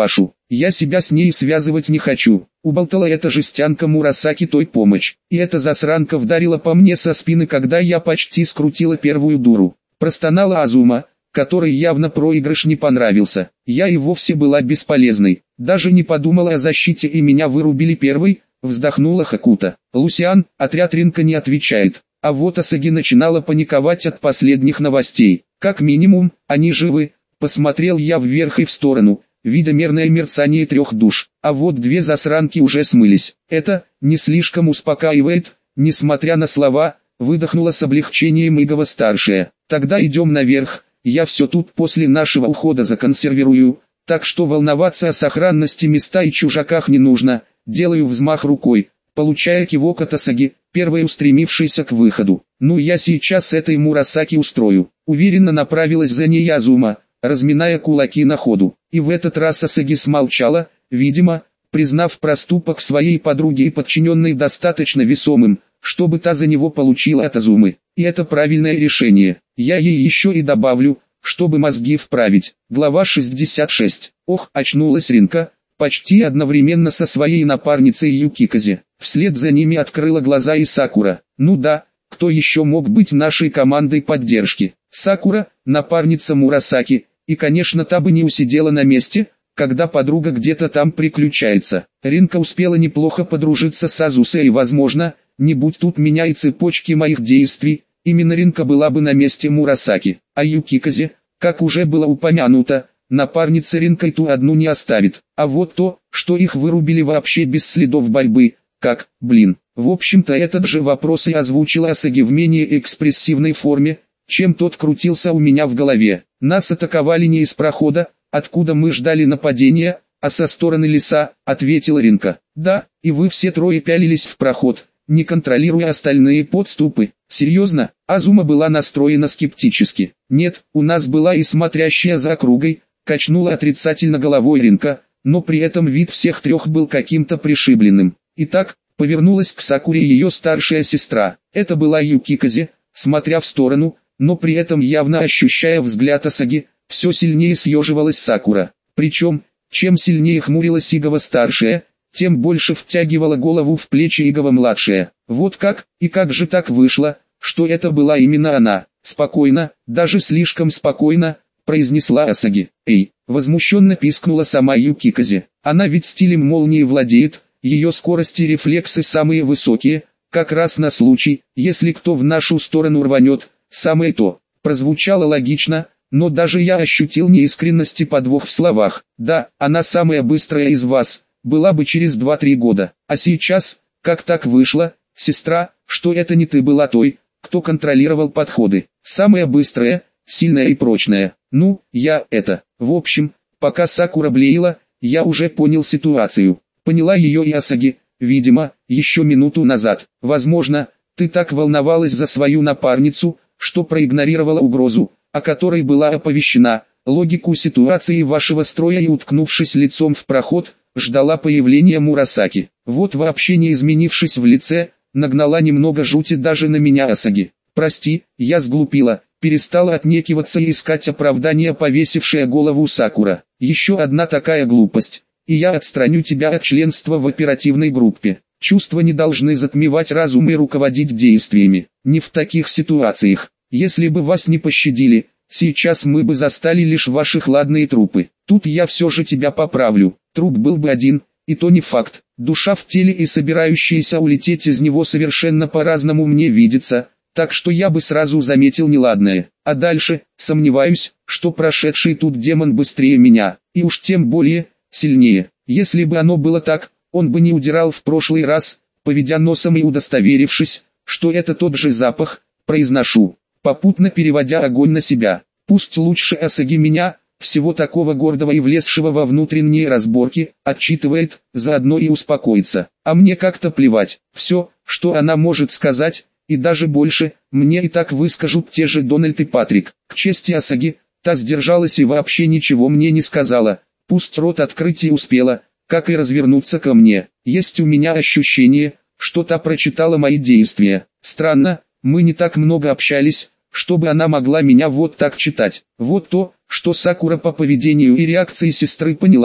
Я себя с ней связывать не хочу. Уболтала эта жестянка Мурасаки той помощь. И эта засранка вдарила по мне со спины, когда я почти скрутила первую дуру. Простонала Азума, которой явно проигрыш не понравился. Я и вовсе была бесполезной. Даже не подумала о защите и меня вырубили первой, вздохнула Хакута. Лусиан, отряд Ринка не отвечает. А вот Асаги начинала паниковать от последних новостей. Как минимум, они живы. Посмотрел я вверх и в сторону, видя мерное мерцание трех душ. А вот две засранки уже смылись. Это не слишком успокаивает, несмотря на слова, выдохнула с облегчением Игова-старшая. Тогда идем наверх, я все тут после нашего ухода законсервирую, так что волноваться о сохранности места и чужаках не нужно. Делаю взмах рукой, получая кивок от Асаги, первой устремившейся к выходу. Ну я сейчас этой Мурасаки устрою. Уверенно направилась за ней Азума, разминая кулаки на ходу. И в этот раз Асаги смолчала, видимо, признав проступок своей подруги и подчиненной достаточно весомым, чтобы та за него получила от Азумы. И это правильное решение. Я ей еще и добавлю, чтобы мозги вправить. Глава шестьдесят шесть. Ох, очнулась Ринка, почти одновременно со своей напарницей Юкиказе. Вслед за ними открыла глаза и Сакура. Ну да, кто еще мог быть нашей командой поддержки? Сакура, напарница Мурасаки, и конечно та бы не усидела на месте, когда подруга где-то там приключается. Ринка успела неплохо подружиться с Азусой и возможно, не будь тут меня и цепочки моих действий, именно Ринка была бы на месте Мурасаки. А Юкиказе, как уже было упомянуто, напарница Ринкой ту одну не оставит. А вот то, что их вырубили вообще без следов борьбы, как, блин. В общем-то этот же вопрос и озвучила Асаги в менее экспрессивной форме, чем тот крутился у меня в голове. Нас атаковали не из прохода, откуда мы ждали нападения, а со стороны леса, ответила Ринка. Да, и вы все трое пялились в проход, не контролируя остальные подступы. Серьезно? Азума была настроена скептически. Нет, у нас была и смотрящая за округой, качнула отрицательно головой Ринка, но при этом вид всех трех был каким-то пришибленным. Итак, повернулась к Сакуре ее старшая сестра. Это была Юкиказе, смотря в сторону, но при этом явно ощущая взгляд Асаги, все сильнее съеживалась Сакура. Причем, чем сильнее хмурилась Игова-старшая, тем больше втягивала голову в плечи Игова-младшая. Вот как, и как же так вышло, что это была именно она. Спокойно, даже слишком спокойно, произнесла Асаги. Эй, возмущенно пискнула сама Юкиказе. Она ведь стилем молнии владеет, ее скорость и рефлексы самые высокие, как раз на случай, если кто в нашу сторону рванет, самое то. Прозвучало логично, но даже я ощутил неискренность и подвох в словах. Да, она самая быстрая из вас, была бы через два-три года. А сейчас, как так вышло, сестра, что это не ты была той, кто контролировал подходы. Самая быстрая, сильная и прочная. Ну, я это. В общем, пока Сакура блеяла, я уже понял ситуацию. Поняла ее и Асаги, видимо, еще минуту назад. Возможно, ты так волновалась за свою напарницу, что проигнорировала угрозу, о которой была оповещена, логику ситуации вашего строя и, уткнувшись лицом в проход, ждала появления Мурасаки. Вот вообще не изменившись в лице, нагнала немного жути даже на меня Асаги. Прости, я сглупила, перестала отнекиваться и искать оправдания повесившая голову Сакура. Еще одна такая глупость, и я отстраню тебя от членства в оперативной группе. Чувства не должны затмевать разум и руководить действиями. Не в таких ситуациях. Если бы вас не пощадили, сейчас мы бы застали лишь ваши хладные трупы. Тут я все же тебя поправлю. Труп был бы один, и то не факт. Душа в теле и собирающаяся улететь из него совершенно по-разному мне видится, так что я бы сразу заметил неладное. А дальше, сомневаюсь, что прошедший тут демон быстрее меня, и уж тем более, сильнее. Если бы оно было так, он бы не удирал в прошлый раз, поведя носом и удостоверившись, что это тот же запах, произношу, попутно переводя огонь на себя. Пусть лучше Асаги меня, всего такого гордого и влезшего во внутренние разборки, отчитывает, заодно и успокоится. А мне как-то плевать, все, что она может сказать, и даже больше, мне и так выскажут те же Дональд и Патрик. К чести Асаги, та сдержалась и вообще ничего мне не сказала, пусть рот открыть и успела, как и развернуться ко мне. Есть у меня ощущение, что та прочитала мои действия. Странно, мы не так много общались, чтобы она могла меня вот так читать. Вот то, что Сакура по поведению и реакции сестры поняла,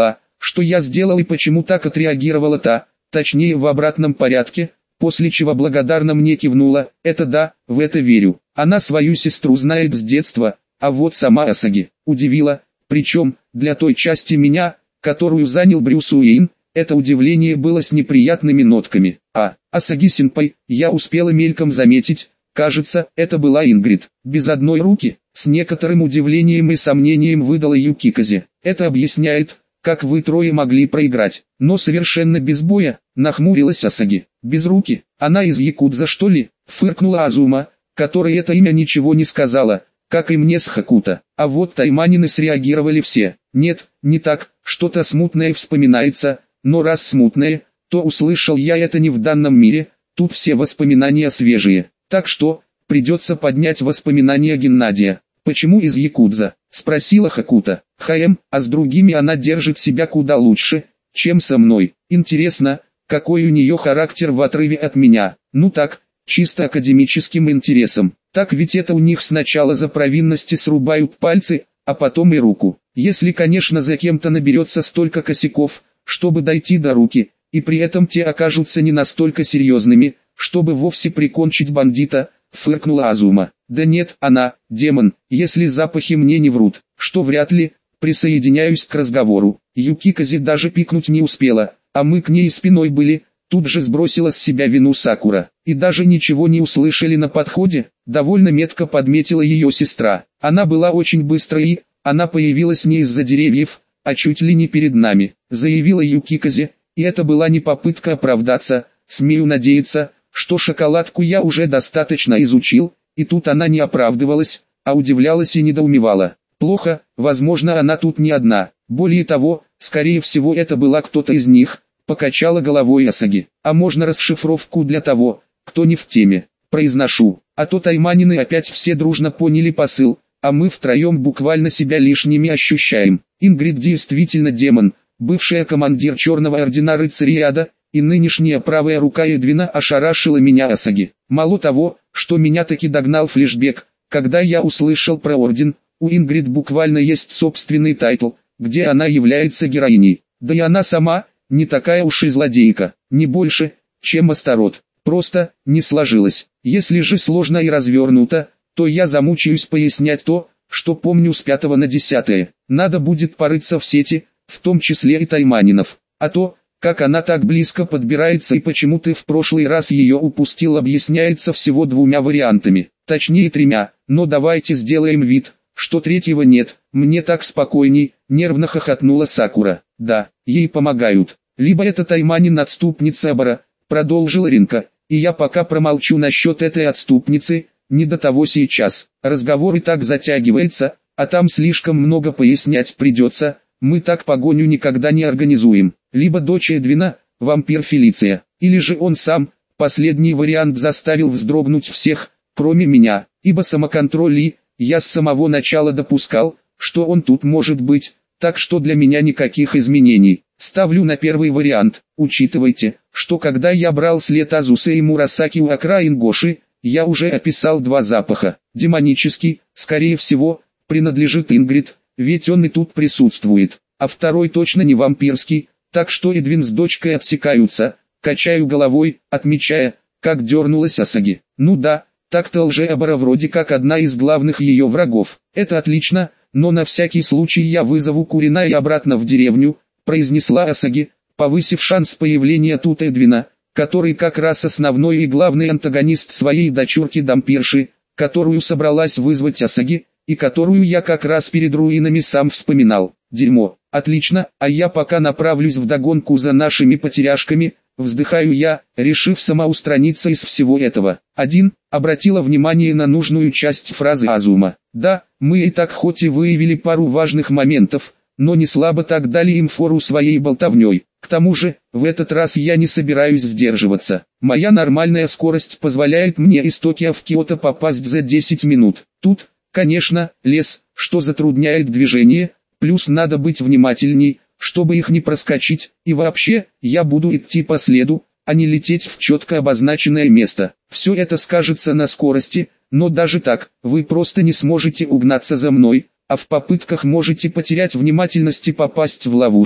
что я сделал и почему так отреагировала та, точнее в обратном порядке, после чего благодарно мне кивнула. Это да, в это верю. Она свою сестру знает с детства, а вот сама Асаги удивила, причем, для той части меня, которую занял Брюс Уэйн, это удивление было с неприятными нотками. А, Асаги-сенпай, я успела мельком заметить, кажется, это была Ингрид, без одной руки, с некоторым удивлением и сомнением выдала Юкиказе. Это объясняет, как вы трое могли проиграть, но совершенно без боя, нахмурилась Асаги. Без руки, она из Якудза что ли? Фыркнула Азума, которой это имя ничего не сказала, как и мне с Хакута. А вот тайманины среагировали все. Нет, не так, что-то смутное вспоминается, но раз смутное, то услышал я это не в данном мире, тут все воспоминания свежие. Так что, придется поднять воспоминания Геннадия. Почему из Якудза? Спросила Хакута. Хм, а с другими она держит себя куда лучше, чем со мной. Интересно, какой у нее характер в отрыве от меня. Ну так, чисто академическим интересом. Так ведь это у них сначала за провинности срубают пальцы, а потом и руку. Если, конечно, за кем-то наберется столько косяков, чтобы дойти до руки, и при этом те окажутся не настолько серьезными, чтобы вовсе прикончить бандита, фыркнула Азума. Да нет, она, демон, если запахи мне не врут, что вряд ли, присоединяюсь к разговору. Юкиказе даже пикнуть не успела, а мы к ней спиной были, тут же сбросила с себя вину Сакура. И даже ничего не услышали на подходе, довольно метко подметила ее сестра. Она была очень быстрой и, она появилась не из-за деревьев, а чуть ли не перед нами, заявила Юкиказе, и это была не попытка оправдаться, смею надеяться, что шоколадку я уже достаточно изучил, и тут она не оправдывалась, а удивлялась и недоумевала. Плохо, возможно она тут не одна, более того, скорее всего это была кто-то из них, покачала головой Асаги. А можно расшифровку для того, кто не в теме, произношу, а то тайманины опять все дружно поняли посыл, а мы втроем буквально себя лишними ощущаем. Ингрид действительно демон, бывшая командир Черного Ордена Рыцарей Ада, и нынешняя правая рука Эдвина ошарашила меня Асаги. Мало того, что меня таки догнал флешбек, когда я услышал про Орден, у Ингрид буквально есть собственный тайтл, где она является героиней. Да и она сама, не такая уж и злодейка, не больше, чем Астарот. Просто, не сложилось. Если же сложно и развернуто, то я замучаюсь пояснять то, что помню с пятого на десятое. Надо будет порыться в сети, в том числе и тайманинов. А то, как она так близко подбирается и почему ты в прошлый раз ее упустил, объясняется всего двумя вариантами. Точнее тремя, но давайте сделаем вид, что третьего нет. Мне так спокойней, нервно хохотнула Сакура. Да, ей помогают. Либо это тайманин-отступница Абара, продолжила Ринка, и я пока промолчу насчет этой отступницы, не до того сейчас. Разговор и так затягивается, а там слишком много пояснять придется, мы так погоню никогда не организуем. Либо дочь Эдвина, вампир Фелиция, или же он сам. Последний вариант заставил вздрогнуть всех, кроме меня, ибо самоконтроль и, я с самого начала допускал, что он тут может быть, так что для меня никаких изменений. Ставлю на первый вариант. Учитывайте, что когда я брал след Азуса и Мурасаки у окраин Гоши, я уже описал два запаха. Демонический, скорее всего, принадлежит Ингрид, ведь он и тут присутствует, а второй точно не вампирский, так что Эдвин с дочкой отсекаются. Качаю головой, отмечая, как дернулась Асаги. Ну да, так-то лже-Абара вроде как одна из главных ее врагов. Это отлично, но на всякий случай я вызову Курина и обратно в деревню, произнесла Асаги, повысив шанс появления тут Эдвина, который как раз основной и главный антагонист своей дочурки-дампирши, которую собралась вызвать Асаги, и которую я как раз перед руинами сам вспоминал. Дерьмо, отлично, а я пока направлюсь вдогонку за нашими потеряшками, вздыхаю я, решив самоустраниться из всего этого. Один, обратила внимание на нужную часть фразы Азума. Да, мы и так хоть и выявили пару важных моментов, но не слабо так дали им фору своей болтовней. К тому же, в этот раз я не собираюсь сдерживаться. Моя нормальная скорость позволяет мне из Токио в Киото попасть за десять минут. Тут, конечно, лес, что затрудняет движение, плюс надо быть внимательней, чтобы их не проскочить, и вообще, я буду идти по следу, а не лететь в четко обозначенное место. Все это скажется на скорости, но даже так, вы просто не сможете угнаться за мной, а в попытках можете потерять внимательность и попасть в ловушку.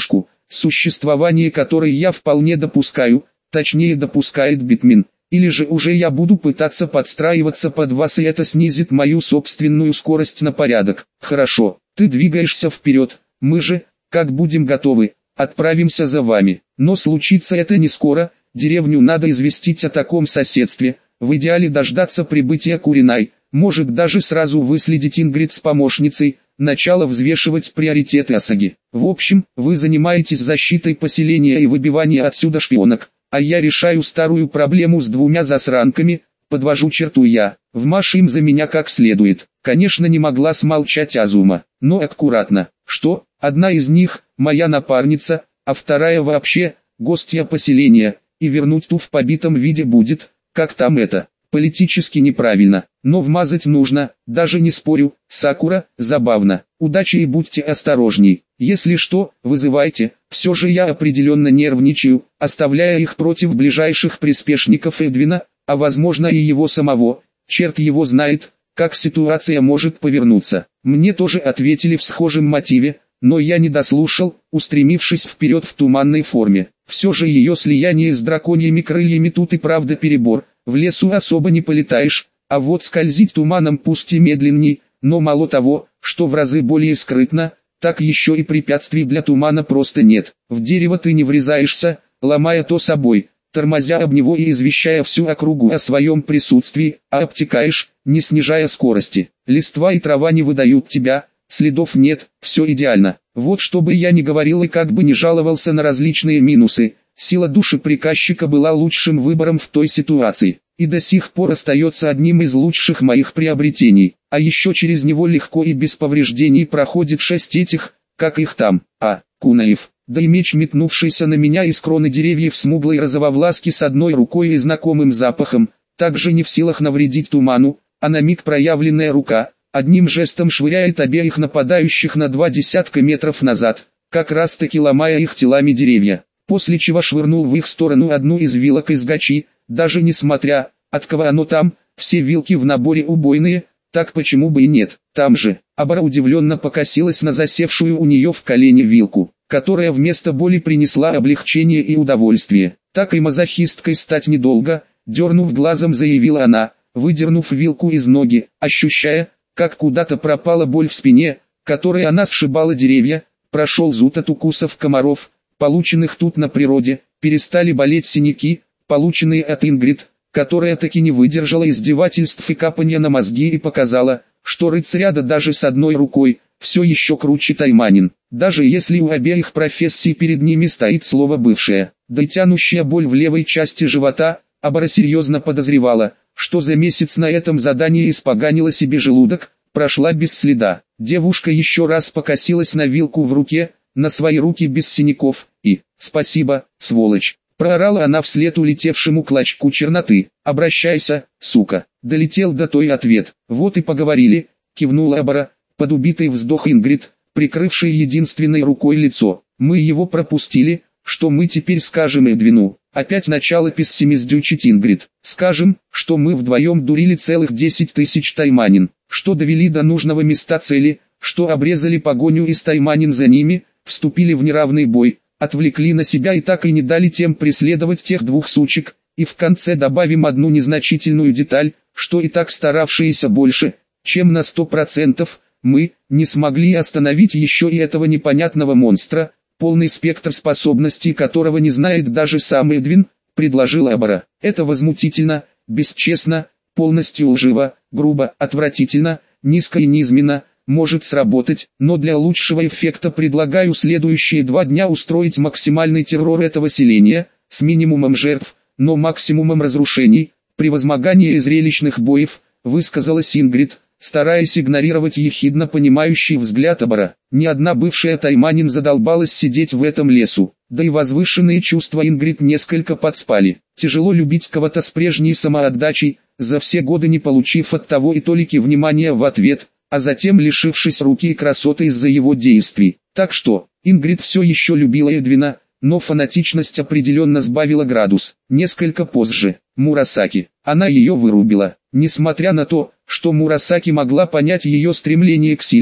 существование которой я вполне допускаю, точнее допускает Битмин. Или же уже я буду пытаться подстраиваться под вас, и это снизит мою собственную скорость на порядок. Хорошо, ты двигаешься вперед, мы же, как будем готовы, отправимся за вами. Но случится это не скоро, деревню надо известить о таком соседстве, в идеале дождаться прибытия Куринай, может даже сразу выследить Ингрид с помощницей, начало взвешивать приоритеты Асаги. В общем, вы занимаетесь защитой поселения и выбиванием отсюда шпионок. А я решаю старую проблему с двумя засранками, подвожу черту я, вмажь им за меня как следует. Конечно, не могла смолчать Азума, но аккуратно. Что, одна из них, моя напарница, а вторая вообще, гостья поселения, и вернуть ту в побитом виде будет, как там это, политически неправильно, но вмазать нужно, даже не спорю, Сакура, забавно. Удачи и будьте осторожней. Если что, вызывайте, все же я определенно нервничаю, оставляя их против ближайших приспешников Эдвина, а возможно и его самого, черт его знает, как ситуация может повернуться. Мне тоже ответили в схожем мотиве, но я не дослушал, устремившись вперед в туманной форме. Все же ее слияние с драконьими крыльями тут и правда перебор, в лесу особо не полетаешь, а вот скользить туманом пусть и медленней, но мало того, что в разы более скрытно, так еще и препятствий для тумана просто нет. В дерево ты не врезаешься, ломая то собой, тормозя об него и извещая всю округу о своем присутствии, а обтекаешь, не снижая скорости. Листва и трава не выдают тебя, следов нет, все идеально. Вот что бы я ни говорил и как бы ни жаловался на различные минусы, сила души приказчика была лучшим выбором в той ситуации, и до сих пор остается одним из лучших моих приобретений. А еще через него легко и без повреждений проходит шесть этих, как их там, а, кунаев. Да и меч, метнувшийся на меня из кроны деревьев смуглой розововласки с одной рукой и знакомым запахом, также не в силах навредить туману, а на миг проявленная рука, одним жестом швыряет обеих нападающих на два десятка метров назад, как раз таки ломая их телами деревья, после чего швырнул в их сторону одну из вилок из гачи, даже несмотря, от кого оно там, все вилки в наборе убойные, так почему бы и нет. Там же, Абара удивленно покосилась на засевшую у нее в колене вилку, которая вместо боли принесла облегчение и удовольствие. Так и мазохисткой стать недолго, дернув глазом заявила она, выдернув вилку из ноги, ощущая, как куда-то пропала боль в спине, которой она сшибала деревья, прошел зуд от укусов комаров, полученных тут на природе, перестали болеть синяки, полученные от Ингрид, которая таки не выдержала издевательств и капанья на мозги и показала, что рыцаряда даже с одной рукой, все еще круче Тайманин, даже если у обеих профессий перед ними стоит слово «бывшее». Да и тянущая боль в левой части живота, Абара серьезно подозревала, что за месяц на этом задании испоганила себе желудок, прошла без следа. Девушка еще раз покосилась на вилку в руке, на свои руки без синяков, и «спасибо, сволочь». Проорала она вслед улетевшему клочку черноты. «Обращайся, сука». Долетел до той ответ. «Вот и поговорили», кивнула Абара, под убитый вздох Ингрид, прикрывшей единственной рукой лицо. «Мы его пропустили, что мы теперь скажем Эдвину?» Опять начало пессимиздючить Ингрид. «Скажем, что мы вдвоем дурили целых десять тысяч Тайманин, что довели до нужного места цели, что обрезали погоню и Тайманин за ними, вступили в неравный бой, отвлекли на себя и так и не дали тем преследовать тех двух сучек, и в конце добавим одну незначительную деталь, что и так старавшиеся больше, чем на сто процентов, мы, не смогли остановить еще и этого непонятного монстра, полный спектр способностей которого не знает даже сам Эдвин», предложила Абара. «Это возмутительно, бесчестно, полностью лживо, грубо, отвратительно, низко и низменно, может сработать, но для лучшего эффекта предлагаю следующие два дня устроить максимальный террор этого селения, с минимумом жертв, но максимумом разрушений, превозмогания и зрелищных боев», высказалась Ингрид, стараясь игнорировать ехидно понимающий взгляд Абара. Ни одна бывшая Тайманин задолбалась сидеть в этом лесу, да и возвышенные чувства Ингрид несколько подспали. Тяжело любить кого-то с прежней самоотдачей, за все годы не получив от того и толики внимания в ответ, а затем лишившись руки и красоты из-за его действий. Так что, Ингрид все еще любила Эдвина, но фанатичность определенно сбавила градус. Несколько позже, Мурасаки, она ее вырубила. Несмотря на то, что Мурасаки могла понять ее стремление к силе,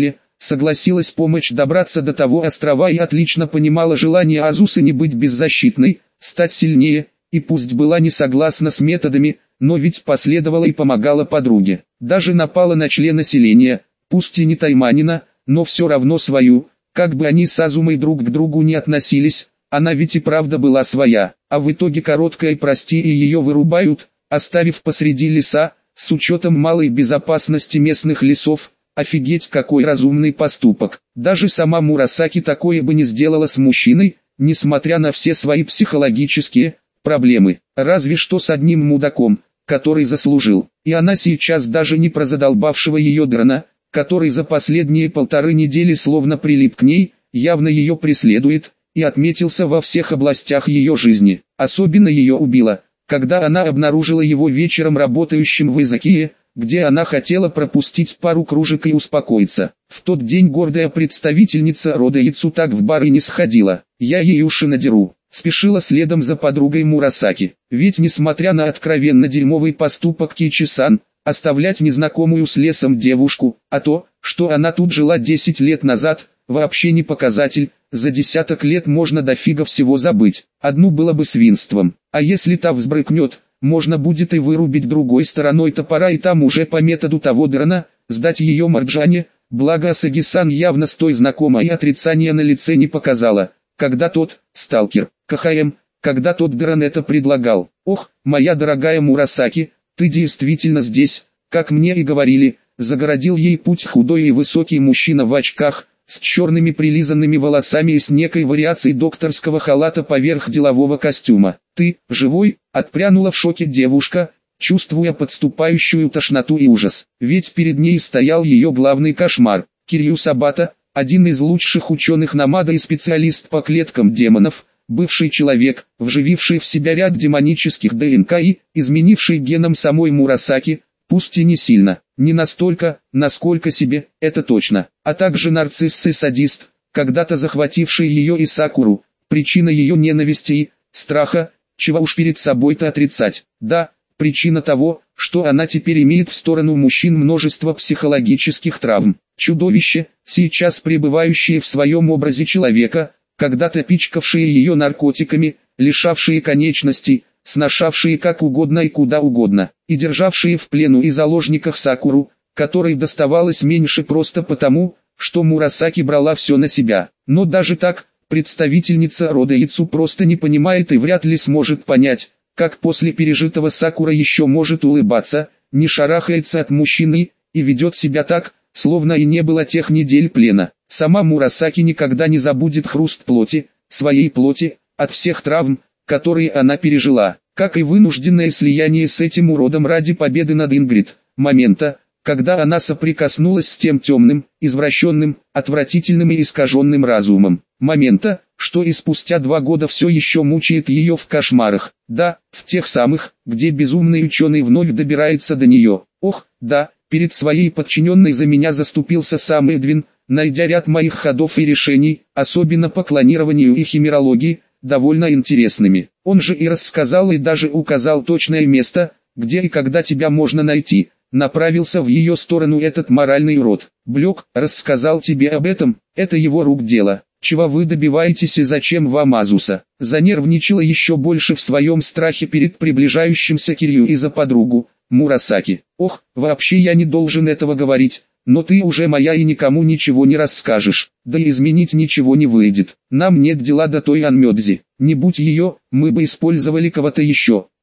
согласилась помочь добраться до того острова и отлично понимала желание Азусы не быть беззащитной, стать сильнее, и пусть была не согласна с методами, но ведь последовала и помогала подруге. Даже напала на члена селения, пусть и не тайманина, но все равно свою, как бы они с Азумой друг к другу не относились, она ведь и правда была своя, а в итоге короткое прости и ее вырубают, оставив посреди леса, с учетом малой безопасности местных лесов. Офигеть, какой разумный поступок. Даже сама Мурасаки такое бы не сделала с мужчиной, несмотря на все свои психологические проблемы. Разве что с одним мудаком, который заслужил. И она сейчас даже не про задолбавшего ее дрона, который за последние полторы недели словно прилип к ней, явно ее преследует, и отметился во всех областях ее жизни. Особенно ее убило, когда она обнаружила его вечером работающим в Изакие, где она хотела пропустить пару кружек и успокоиться. В тот день гордая представительница рода Яцу так в бар и не сходила. Я ей уши надеру. Спешила следом за подругой Мурасаки. Ведь несмотря на откровенно дерьмовый поступок Кичи-сан, оставлять незнакомую с лесом девушку, а то, что она тут жила десять лет назад, вообще не показатель. За десяток лет можно дофига всего забыть. Одну было бы свинством. А если та взбрыкнет, можно будет и вырубить другой стороной топора и там уже по методу того дрона, сдать ее Марджане, благо Асаги-сан явно с той знакома и отрицания на лице не показала, когда тот, сталкер, КХМ, когда тот дрон это предлагал. Ох, моя дорогая Мурасаки, ты действительно здесь, как мне и говорили, загородил ей путь худой и высокий мужчина в очках, с черными прилизанными волосами и с некой вариацией докторского халата поверх делового костюма. «Ты, живой?» — отпрянула в шоке девушка, чувствуя подступающую тошноту и ужас. Ведь перед ней стоял ее главный кошмар. Кирью Сабата, один из лучших ученых Намада и специалист по клеткам демонов, бывший человек, вжививший в себя ряд демонических ДНК и изменивший геном самой Мурасаки, пусть и не сильно, не настолько, насколько себе, это точно, а также нарцисс и садист, когда-то захвативший ее и Сакуру, причина ее ненависти и страха, чего уж перед собой-то отрицать. Да, причина того, что она теперь имеет в сторону мужчин множество психологических травм. Чудовище, сейчас пребывающее в своем образе человека, когда-то пичкавшие ее наркотиками, лишавшие конечностей, сношавшие как угодно и куда угодно, и державшие в плену и заложниках Сакуру, которой доставалось меньше просто потому, что Мурасаки брала все на себя. Но даже так, представительница рода Яцу просто не понимает и вряд ли сможет понять, как после пережитого Сакура еще может улыбаться, не шарахается от мужчины, и ведет себя так, словно и не было тех недель плена. Сама Мурасаки никогда не забудет хруст плоти, своей плоти, от всех травм, которые она пережила, как и вынужденное слияние с этим уродом ради победы над Ингрид, момента, когда она соприкоснулась с тем темным, извращенным, отвратительным и искаженным разумом, момента, что и спустя два года все еще мучает ее в кошмарах, да, в тех самых, где безумный ученый вновь добирается до нее. Ох, да, перед своей подчиненной за меня заступился сам Эдвин, найдя ряд моих ходов и решений, особенно по клонированию и химерологии, довольно интересными. Он же и рассказал и даже указал точное место, где и когда тебя можно найти. Направился в ее сторону этот моральный урод. Блек, рассказал тебе об этом, это его рук дело. Чего вы добиваетесь и зачем вам Азуса? Занервничала еще больше в своем страхе перед приближающимся Кирью и за подругу, Мурасаки. Ох, вообще я не должен этого говорить. Но ты уже моя и никому ничего не расскажешь, да и изменить ничего не выйдет. Нам нет дела до той Анмёдзи. Не будь ее, мы бы использовали кого-то еще.